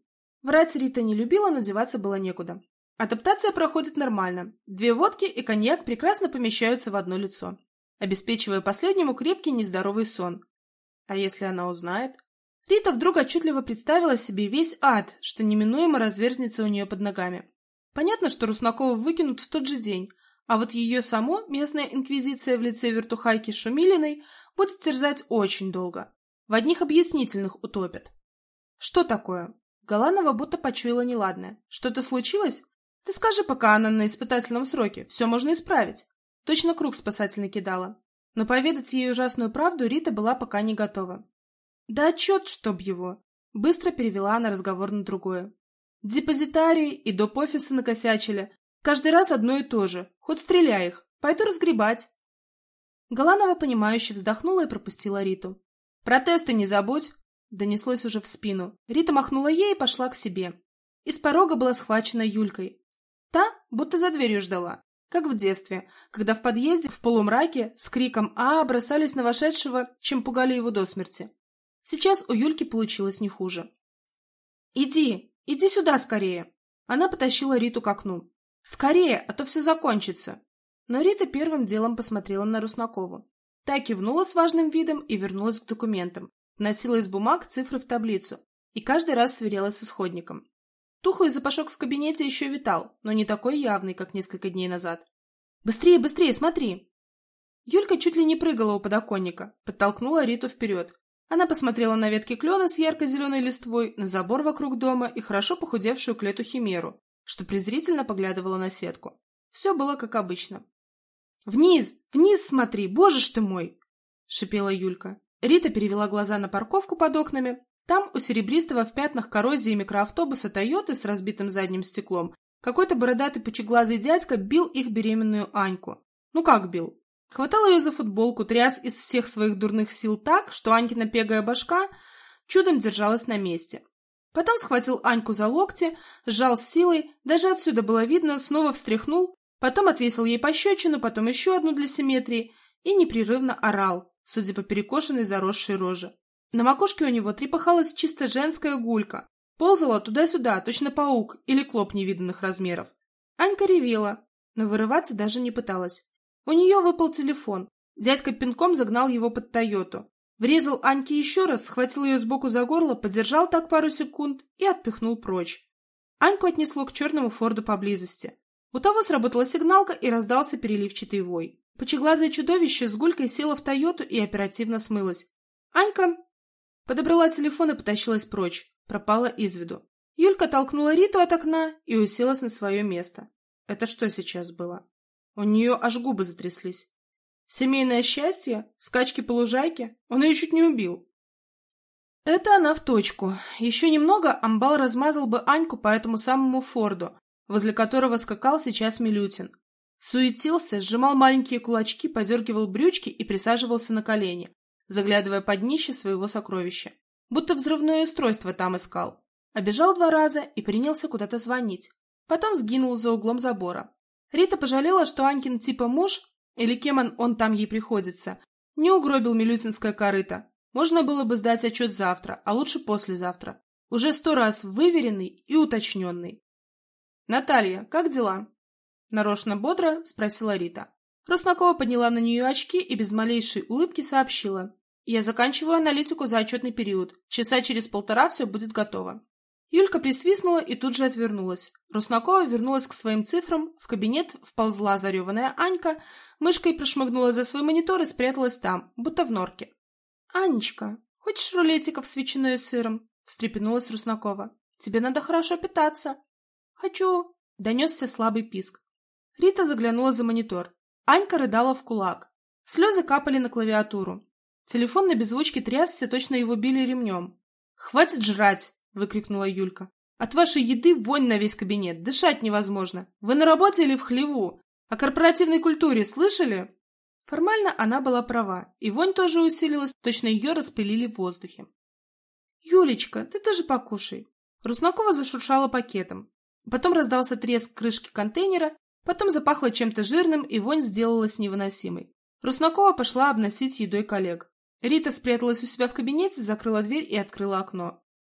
Врать Рита не любила, но деваться было некуда. Адаптация проходит нормально. 2 водки и коньяк прекрасно помещаются в одно лицо, обеспечивая последнему крепкий нездоровый сон. А если она узнает? Рита вдруг отчетливо представила себе весь ад, что неминуемо разверзнется у нее под ногами. Понятно, что Руснакова выкинут в тот же день, а вот ее саму местная инквизиция в лице вертухайки Шумилиной будет терзать очень долго. В одних объяснительных утопят. Что такое? Галанова будто почуяла неладное. Что-то случилось? Ты скажи, пока она на испытательном сроке, все можно исправить. Точно круг спасательный кидала. Но поведать ей ужасную правду Рита была пока не готова. Да отчет, чтоб его. Быстро перевела она разговор на другое. Депозитарии и доп. Офисы накосячили. Каждый раз одно и то же. Хоть стреляй их. Пойду разгребать. Галанова, понимающе вздохнула и пропустила Риту. Протесты не забудь. Донеслось уже в спину. Рита махнула ей и пошла к себе. Из порога была схвачена Юлькой. Та будто за дверью ждала, как в детстве, когда в подъезде в полумраке с криком «А!» бросались на вошедшего, чем пугали его до смерти. Сейчас у Юльки получилось не хуже. «Иди сюда скорее!» Она потащила Риту к окну. «Скорее, а то все закончится!» Но Рита первым делом посмотрела на Руснакову. Та кивнула с важным видом и вернулась к документам. Вносила из бумаг цифры в таблицу и каждый раз сверялась с исходником. Тухлый запашок в кабинете еще витал, но не такой явный, как несколько дней назад. «Быстрее, быстрее, смотри!» Юлька чуть ли не прыгала у подоконника, подтолкнула Риту вперед. Она посмотрела на ветки клена с ярко-зеленой листвой, на забор вокруг дома и хорошо похудевшую к лету химеру, что презрительно поглядывала на сетку. Все было как обычно. «Вниз, вниз смотри, боже ж ты мой!» — шипела Юлька. Рита перевела глаза на парковку под окнами. Там, у серебристого в пятнах коррозии микроавтобуса «Тойоты» с разбитым задним стеклом, какой-то бородатый пучеглазый дядька бил их беременную Аньку. Ну как бил? Хватал ее за футболку, тряс из всех своих дурных сил так, что Анькина пегая башка чудом держалась на месте. Потом схватил Аньку за локти, сжал с силой, даже отсюда было видно, снова встряхнул, потом отвесил ей пощечину, потом еще одну для симметрии и непрерывно орал, судя по перекошенной заросшей роже. На макушке у него трепыхалась чисто женская гулька, ползала туда-сюда, точно паук или клоп невиданных размеров. Анька ревела, но вырываться даже не пыталась. У нее выпал телефон. Дядька пинком загнал его под «Тойоту». Врезал Аньке еще раз, схватил ее сбоку за горло, подержал так пару секунд и отпихнул прочь. Аньку отнесло к черному форду поблизости. У того сработала сигналка и раздался переливчатый вой. Пучеглазое чудовище с гулькой село в «Тойоту» и оперативно смылось. Анька подобрала телефон и потащилась прочь, пропала из виду. Юлька толкнула Риту от окна и уселась на свое место. Это что сейчас было? У нее аж губы затряслись. Семейное счастье? Скачки по лужайке? Он ее чуть не убил. Это она в точку. Еще немного амбал размазал бы Аньку по этому самому форду, возле которого скакал сейчас Милютин. Суетился, сжимал маленькие кулачки, подергивал брючки и присаживался на колени, заглядывая под днище своего сокровища. Будто взрывное устройство там искал. Обежал 2 раза и принялся куда-то звонить. Потом сгинул за углом забора. Рита пожалела, что Анькин типа муж, или кем он там ей приходится, не угробил милютинское корыто. Можно было бы сдать отчет завтра, а лучше послезавтра. Уже 100 раз выверенный и уточненный. «Наталья, как дела?» Нарочно бодро спросила Рита. Руснакова подняла на нее очки и без малейшей улыбки сообщила. «Я заканчиваю аналитику за отчетный период. Часа через 1,5 все будет готово». Юлька присвистнула и тут же отвернулась. Руснакова вернулась к своим цифрам, в кабинет вползла зареванная Анька, мышкой прошмыгнула за свой монитор и спряталась там, будто в норке. «Анечка, хочешь рулетиков с ветчиной и сыром?» — встрепенулась Руснакова. «Тебе надо хорошо питаться». «Хочу», — донесся слабый писк. Рита заглянула за монитор. Анька рыдала в кулак. Слезы капали на клавиатуру. Телефон на беззвучке трясся, точно его били ремнем. «Хватит жрать!» — выкрикнула Юлька. «От вашей еды вонь на весь кабинет, дышать невозможно. Вы на работе или в хлеву? О корпоративной культуре слышали?» Формально она была права, и вонь тоже усилилась, точно ее распылили в воздухе. «Юлечка, ты тоже покушай!» Руснакова зашуршала пакетом. Потом раздался треск крышки контейнера, потом запахло чем-то жирным, и вонь сделалась невыносимой. Руснакова пошла обносить едой коллег. Рита спряталась у себя в кабинете, закрыла дверь и открыла окно.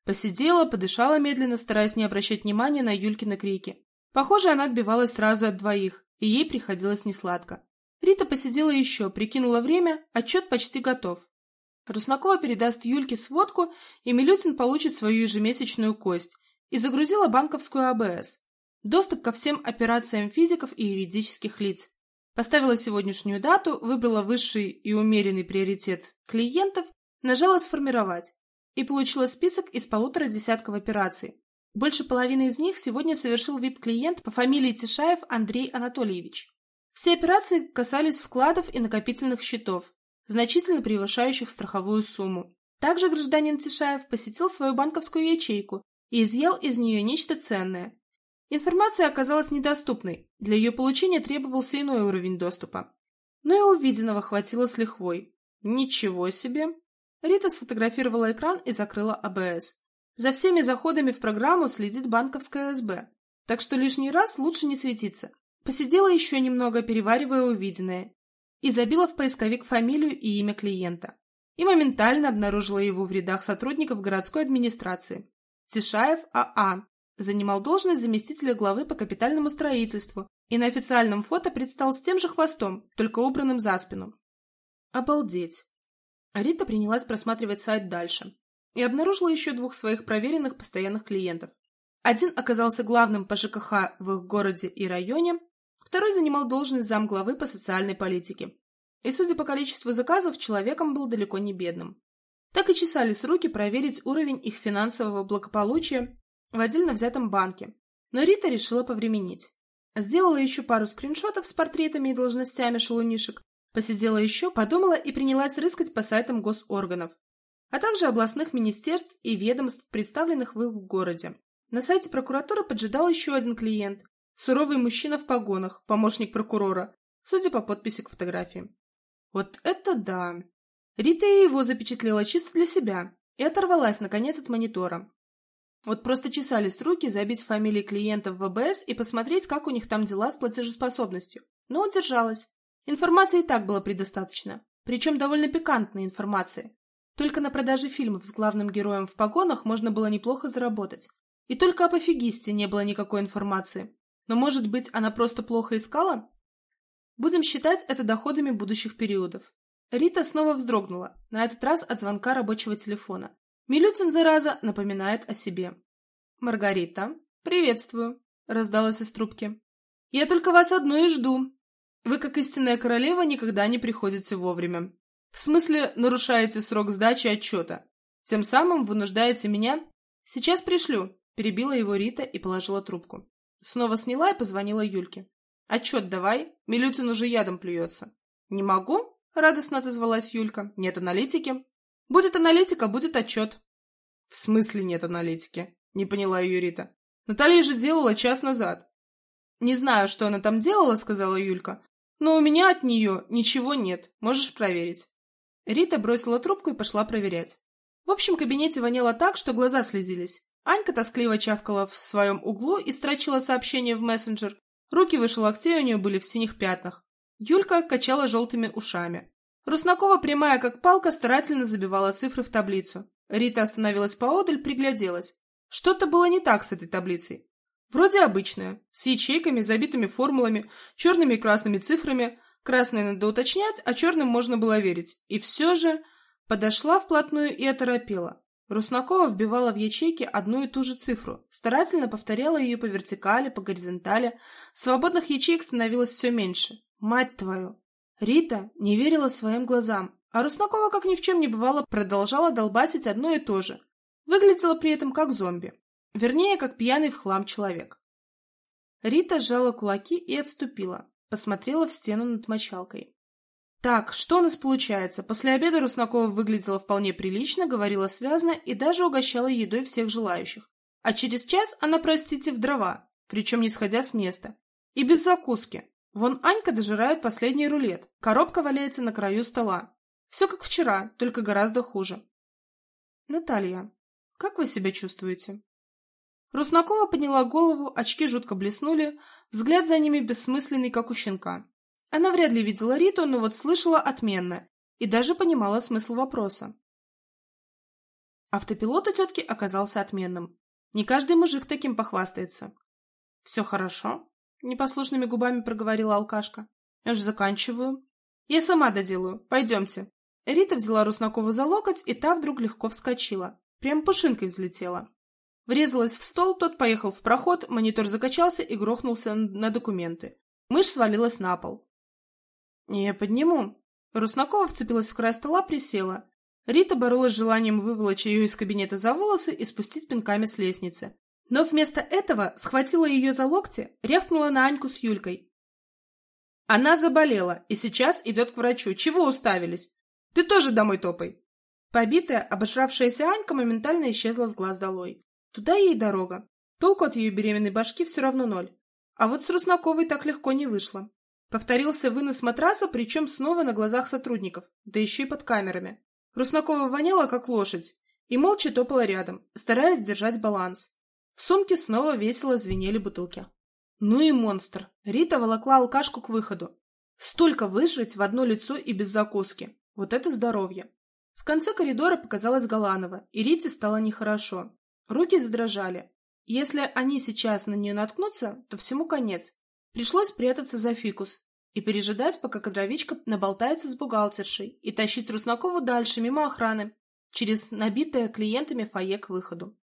Посидела, подышала медленно, стараясь не обращать внимания на Юлькины крики. Похоже, она отбивалась сразу от двоих, и ей приходилось несладко. Рита посидела еще, прикинула время, отчет почти готов. Руснакова передаст Юльке сводку, и Милютин получит свою ежемесячную кость, и загрузила банковскую АБС. Доступ ко всем операциям физиков и юридических лиц. Поставила сегодняшнюю дату, выбрала высший и умеренный приоритет клиентов, нажала «Сформировать» и получила список из 1,5 десятков операций. Больше половины из них сегодня совершил VIP-клиент по фамилии Тишаев Андрей Анатольевич. Все операции касались вкладов и накопительных счетов, значительно превышающих страховую сумму. Также гражданин Тишаев посетил свою банковскую ячейку и изъял из нее нечто ценное. Информация оказалась недоступной, для ее получения требовался иной уровень доступа. Но и увиденного хватило с лихвой. Ничего себе! Рита сфотографировала экран и закрыла АБС. За всеми заходами в программу следит банковская СБ, так что лишний раз лучше не светиться. Посидела еще немного, переваривая увиденное, и забила в поисковик фамилию и имя клиента. И моментально обнаружила его в рядах сотрудников городской администрации. Тишаев А.А. занимал должность заместителя главы по капитальному строительству и на официальном фото предстал с тем же хвостом, только убранным за спину. Обалдеть! Рита принялась просматривать сайт дальше и обнаружила еще 2 своих проверенных постоянных клиентов. Один оказался главным по ЖКХ в их городе и районе, второй занимал должность замглавы по социальной политике. И, судя по количеству заказов, человеком был далеко не бедным. Так и чесались руки проверить уровень их финансового благополучия в отдельно взятом банке, но Рита решила повременить. Сделала еще пару скриншотов с портретами и должностями шалунишек, посидела еще, подумала и принялась рыскать по сайтам госорганов, а также областных министерств и ведомств, представленных в их городе. На сайте прокуратуры поджидал еще один клиент, суровый мужчина в погонах, помощник прокурора, судя по подписи к фотографии. Вот это да! Рита и его запечатлела чисто для себя и оторвалась, наконец, от монитора. Вот просто чесались руки забить фамилии клиентов в АБС и посмотреть, как у них там дела с платежеспособностью. Но удержалась. Информации и так было предостаточно, причем довольно пикантной информации. Только на продаже фильмов с главным героем в погонах можно было неплохо заработать. И только о пофигисте не было никакой информации. Но, может быть, она просто плохо искала? Будем считать это доходами будущих периодов. Рита снова вздрогнула, на этот раз от звонка рабочего телефона. Милютин, зараза, напоминает о себе. «Маргарита, приветствую», — раздалась из трубки. «Я только вас одну и жду. Вы, как истинная королева, никогда не приходите вовремя. В смысле, нарушаете срок сдачи отчета. Тем самым вынуждаете меня...» «Сейчас пришлю», — перебила его Рита и положила трубку. Снова сняла и позвонила Юльке. «Отчет давай, Милютин уже ядом плюется». «Не могу?» — радостно отозвалась Юлька. «Нет аналитики». «Будет аналитика, будет отчет». «В смысле нет аналитики?» — не поняла ее Рита. «Наталья же делала час назад». «Не знаю, что она там делала», — сказала Юлька. «Но у меня от нее ничего нет, можешь проверить». Рита бросила трубку и пошла проверять. В общем кабинете воняло так, что глаза слезились. Анька тоскливо чавкала в своем углу и строчила сообщение в мессенджер. Руки выше локтей у нее были в синих пятнах. Юлька качала желтыми ушами. Руснакова, прямая как палка, старательно забивала цифры в таблицу. Рита остановилась поодаль, пригляделась. Что-то было не так с этой таблицей. Вроде обычная, с ячейками, забитыми формулами, черными и красными цифрами. Красное надо уточнять, а черным можно было верить. И все же подошла вплотную и оторопела. Руснакова вбивала в ячейки одну и ту же цифру, старательно повторяла ее по вертикали, по горизонтали. Свободных ячеек становилось все меньше. Мать твою! Рита не верила своим глазам, а Руснакова, как ни в чем не бывало, продолжала долбасить одно и то же. Выглядела при этом как зомби. Вернее, как пьяный в хлам человек. Рита сжала кулаки и отступила. Посмотрела в стену над мочалкой. Так, что у нас получается? После обеда Руснакова выглядела вполне прилично, говорила связно и даже угощала едой всех желающих. А через час она, простите, в дрова, причем не сходя с места. И без закуски. Вон Анька дожирает последний рулет, коробка валяется на краю стола. Все как вчера, только гораздо хуже. Наталья, как вы себя чувствуете? Руснакова подняла голову, очки жутко блеснули, взгляд за ними бессмысленный, как у щенка. Она вряд ли видела Риту, но вот слышала отменно и даже понимала смысл вопроса. Автопилот у тетки оказался отменным. Не каждый мужик таким похвастается. — Все хорошо? — непослушными губами проговорила алкашка. — Я же заканчиваю. — Я сама доделаю. Пойдемте. Рита взяла Руснакову за локоть, и та вдруг легко вскочила. Прям пушинкой взлетела. Врезалась в стол, тот поехал в проход, монитор закачался и грохнулся на документы. Мышь свалилась на пол. — Я подниму. Руснакова вцепилась в край стола, присела. Рита боролась с желанием выволочь ее из кабинета за волосы и спустить пинками с лестницы. Но вместо этого схватила ее за локти, рявкнула на Аньку с Юлькой. Она заболела и сейчас идет к врачу. Чего уставились? Ты тоже домой топай. Побитая, обожравшаяся Анька моментально исчезла с глаз долой. Туда ей дорога. Толку от ее беременной башки все равно ноль. А вот с Руснаковой так легко не вышло. Повторился вынос матраса, причем снова на глазах сотрудников, да еще и под камерами. Руснакова воняла, как лошадь, и молча топала рядом, стараясь держать баланс. В сумке снова весело звенели бутылки. Ну и монстр. Рита волокла алкашку к выходу. Столько выжрать в одно лицо и без закуски. Вот это здоровье. В конце коридора показалась Галанова, и Рите стало нехорошо. Руки задрожали. Если они сейчас на нее наткнутся, то всему конец. Пришлось прятаться за фикус и пережидать, пока кадровичка наболтается с бухгалтершей, и тащить Руснакову дальше, мимо охраны, через набитое клиентами фойе к выходу.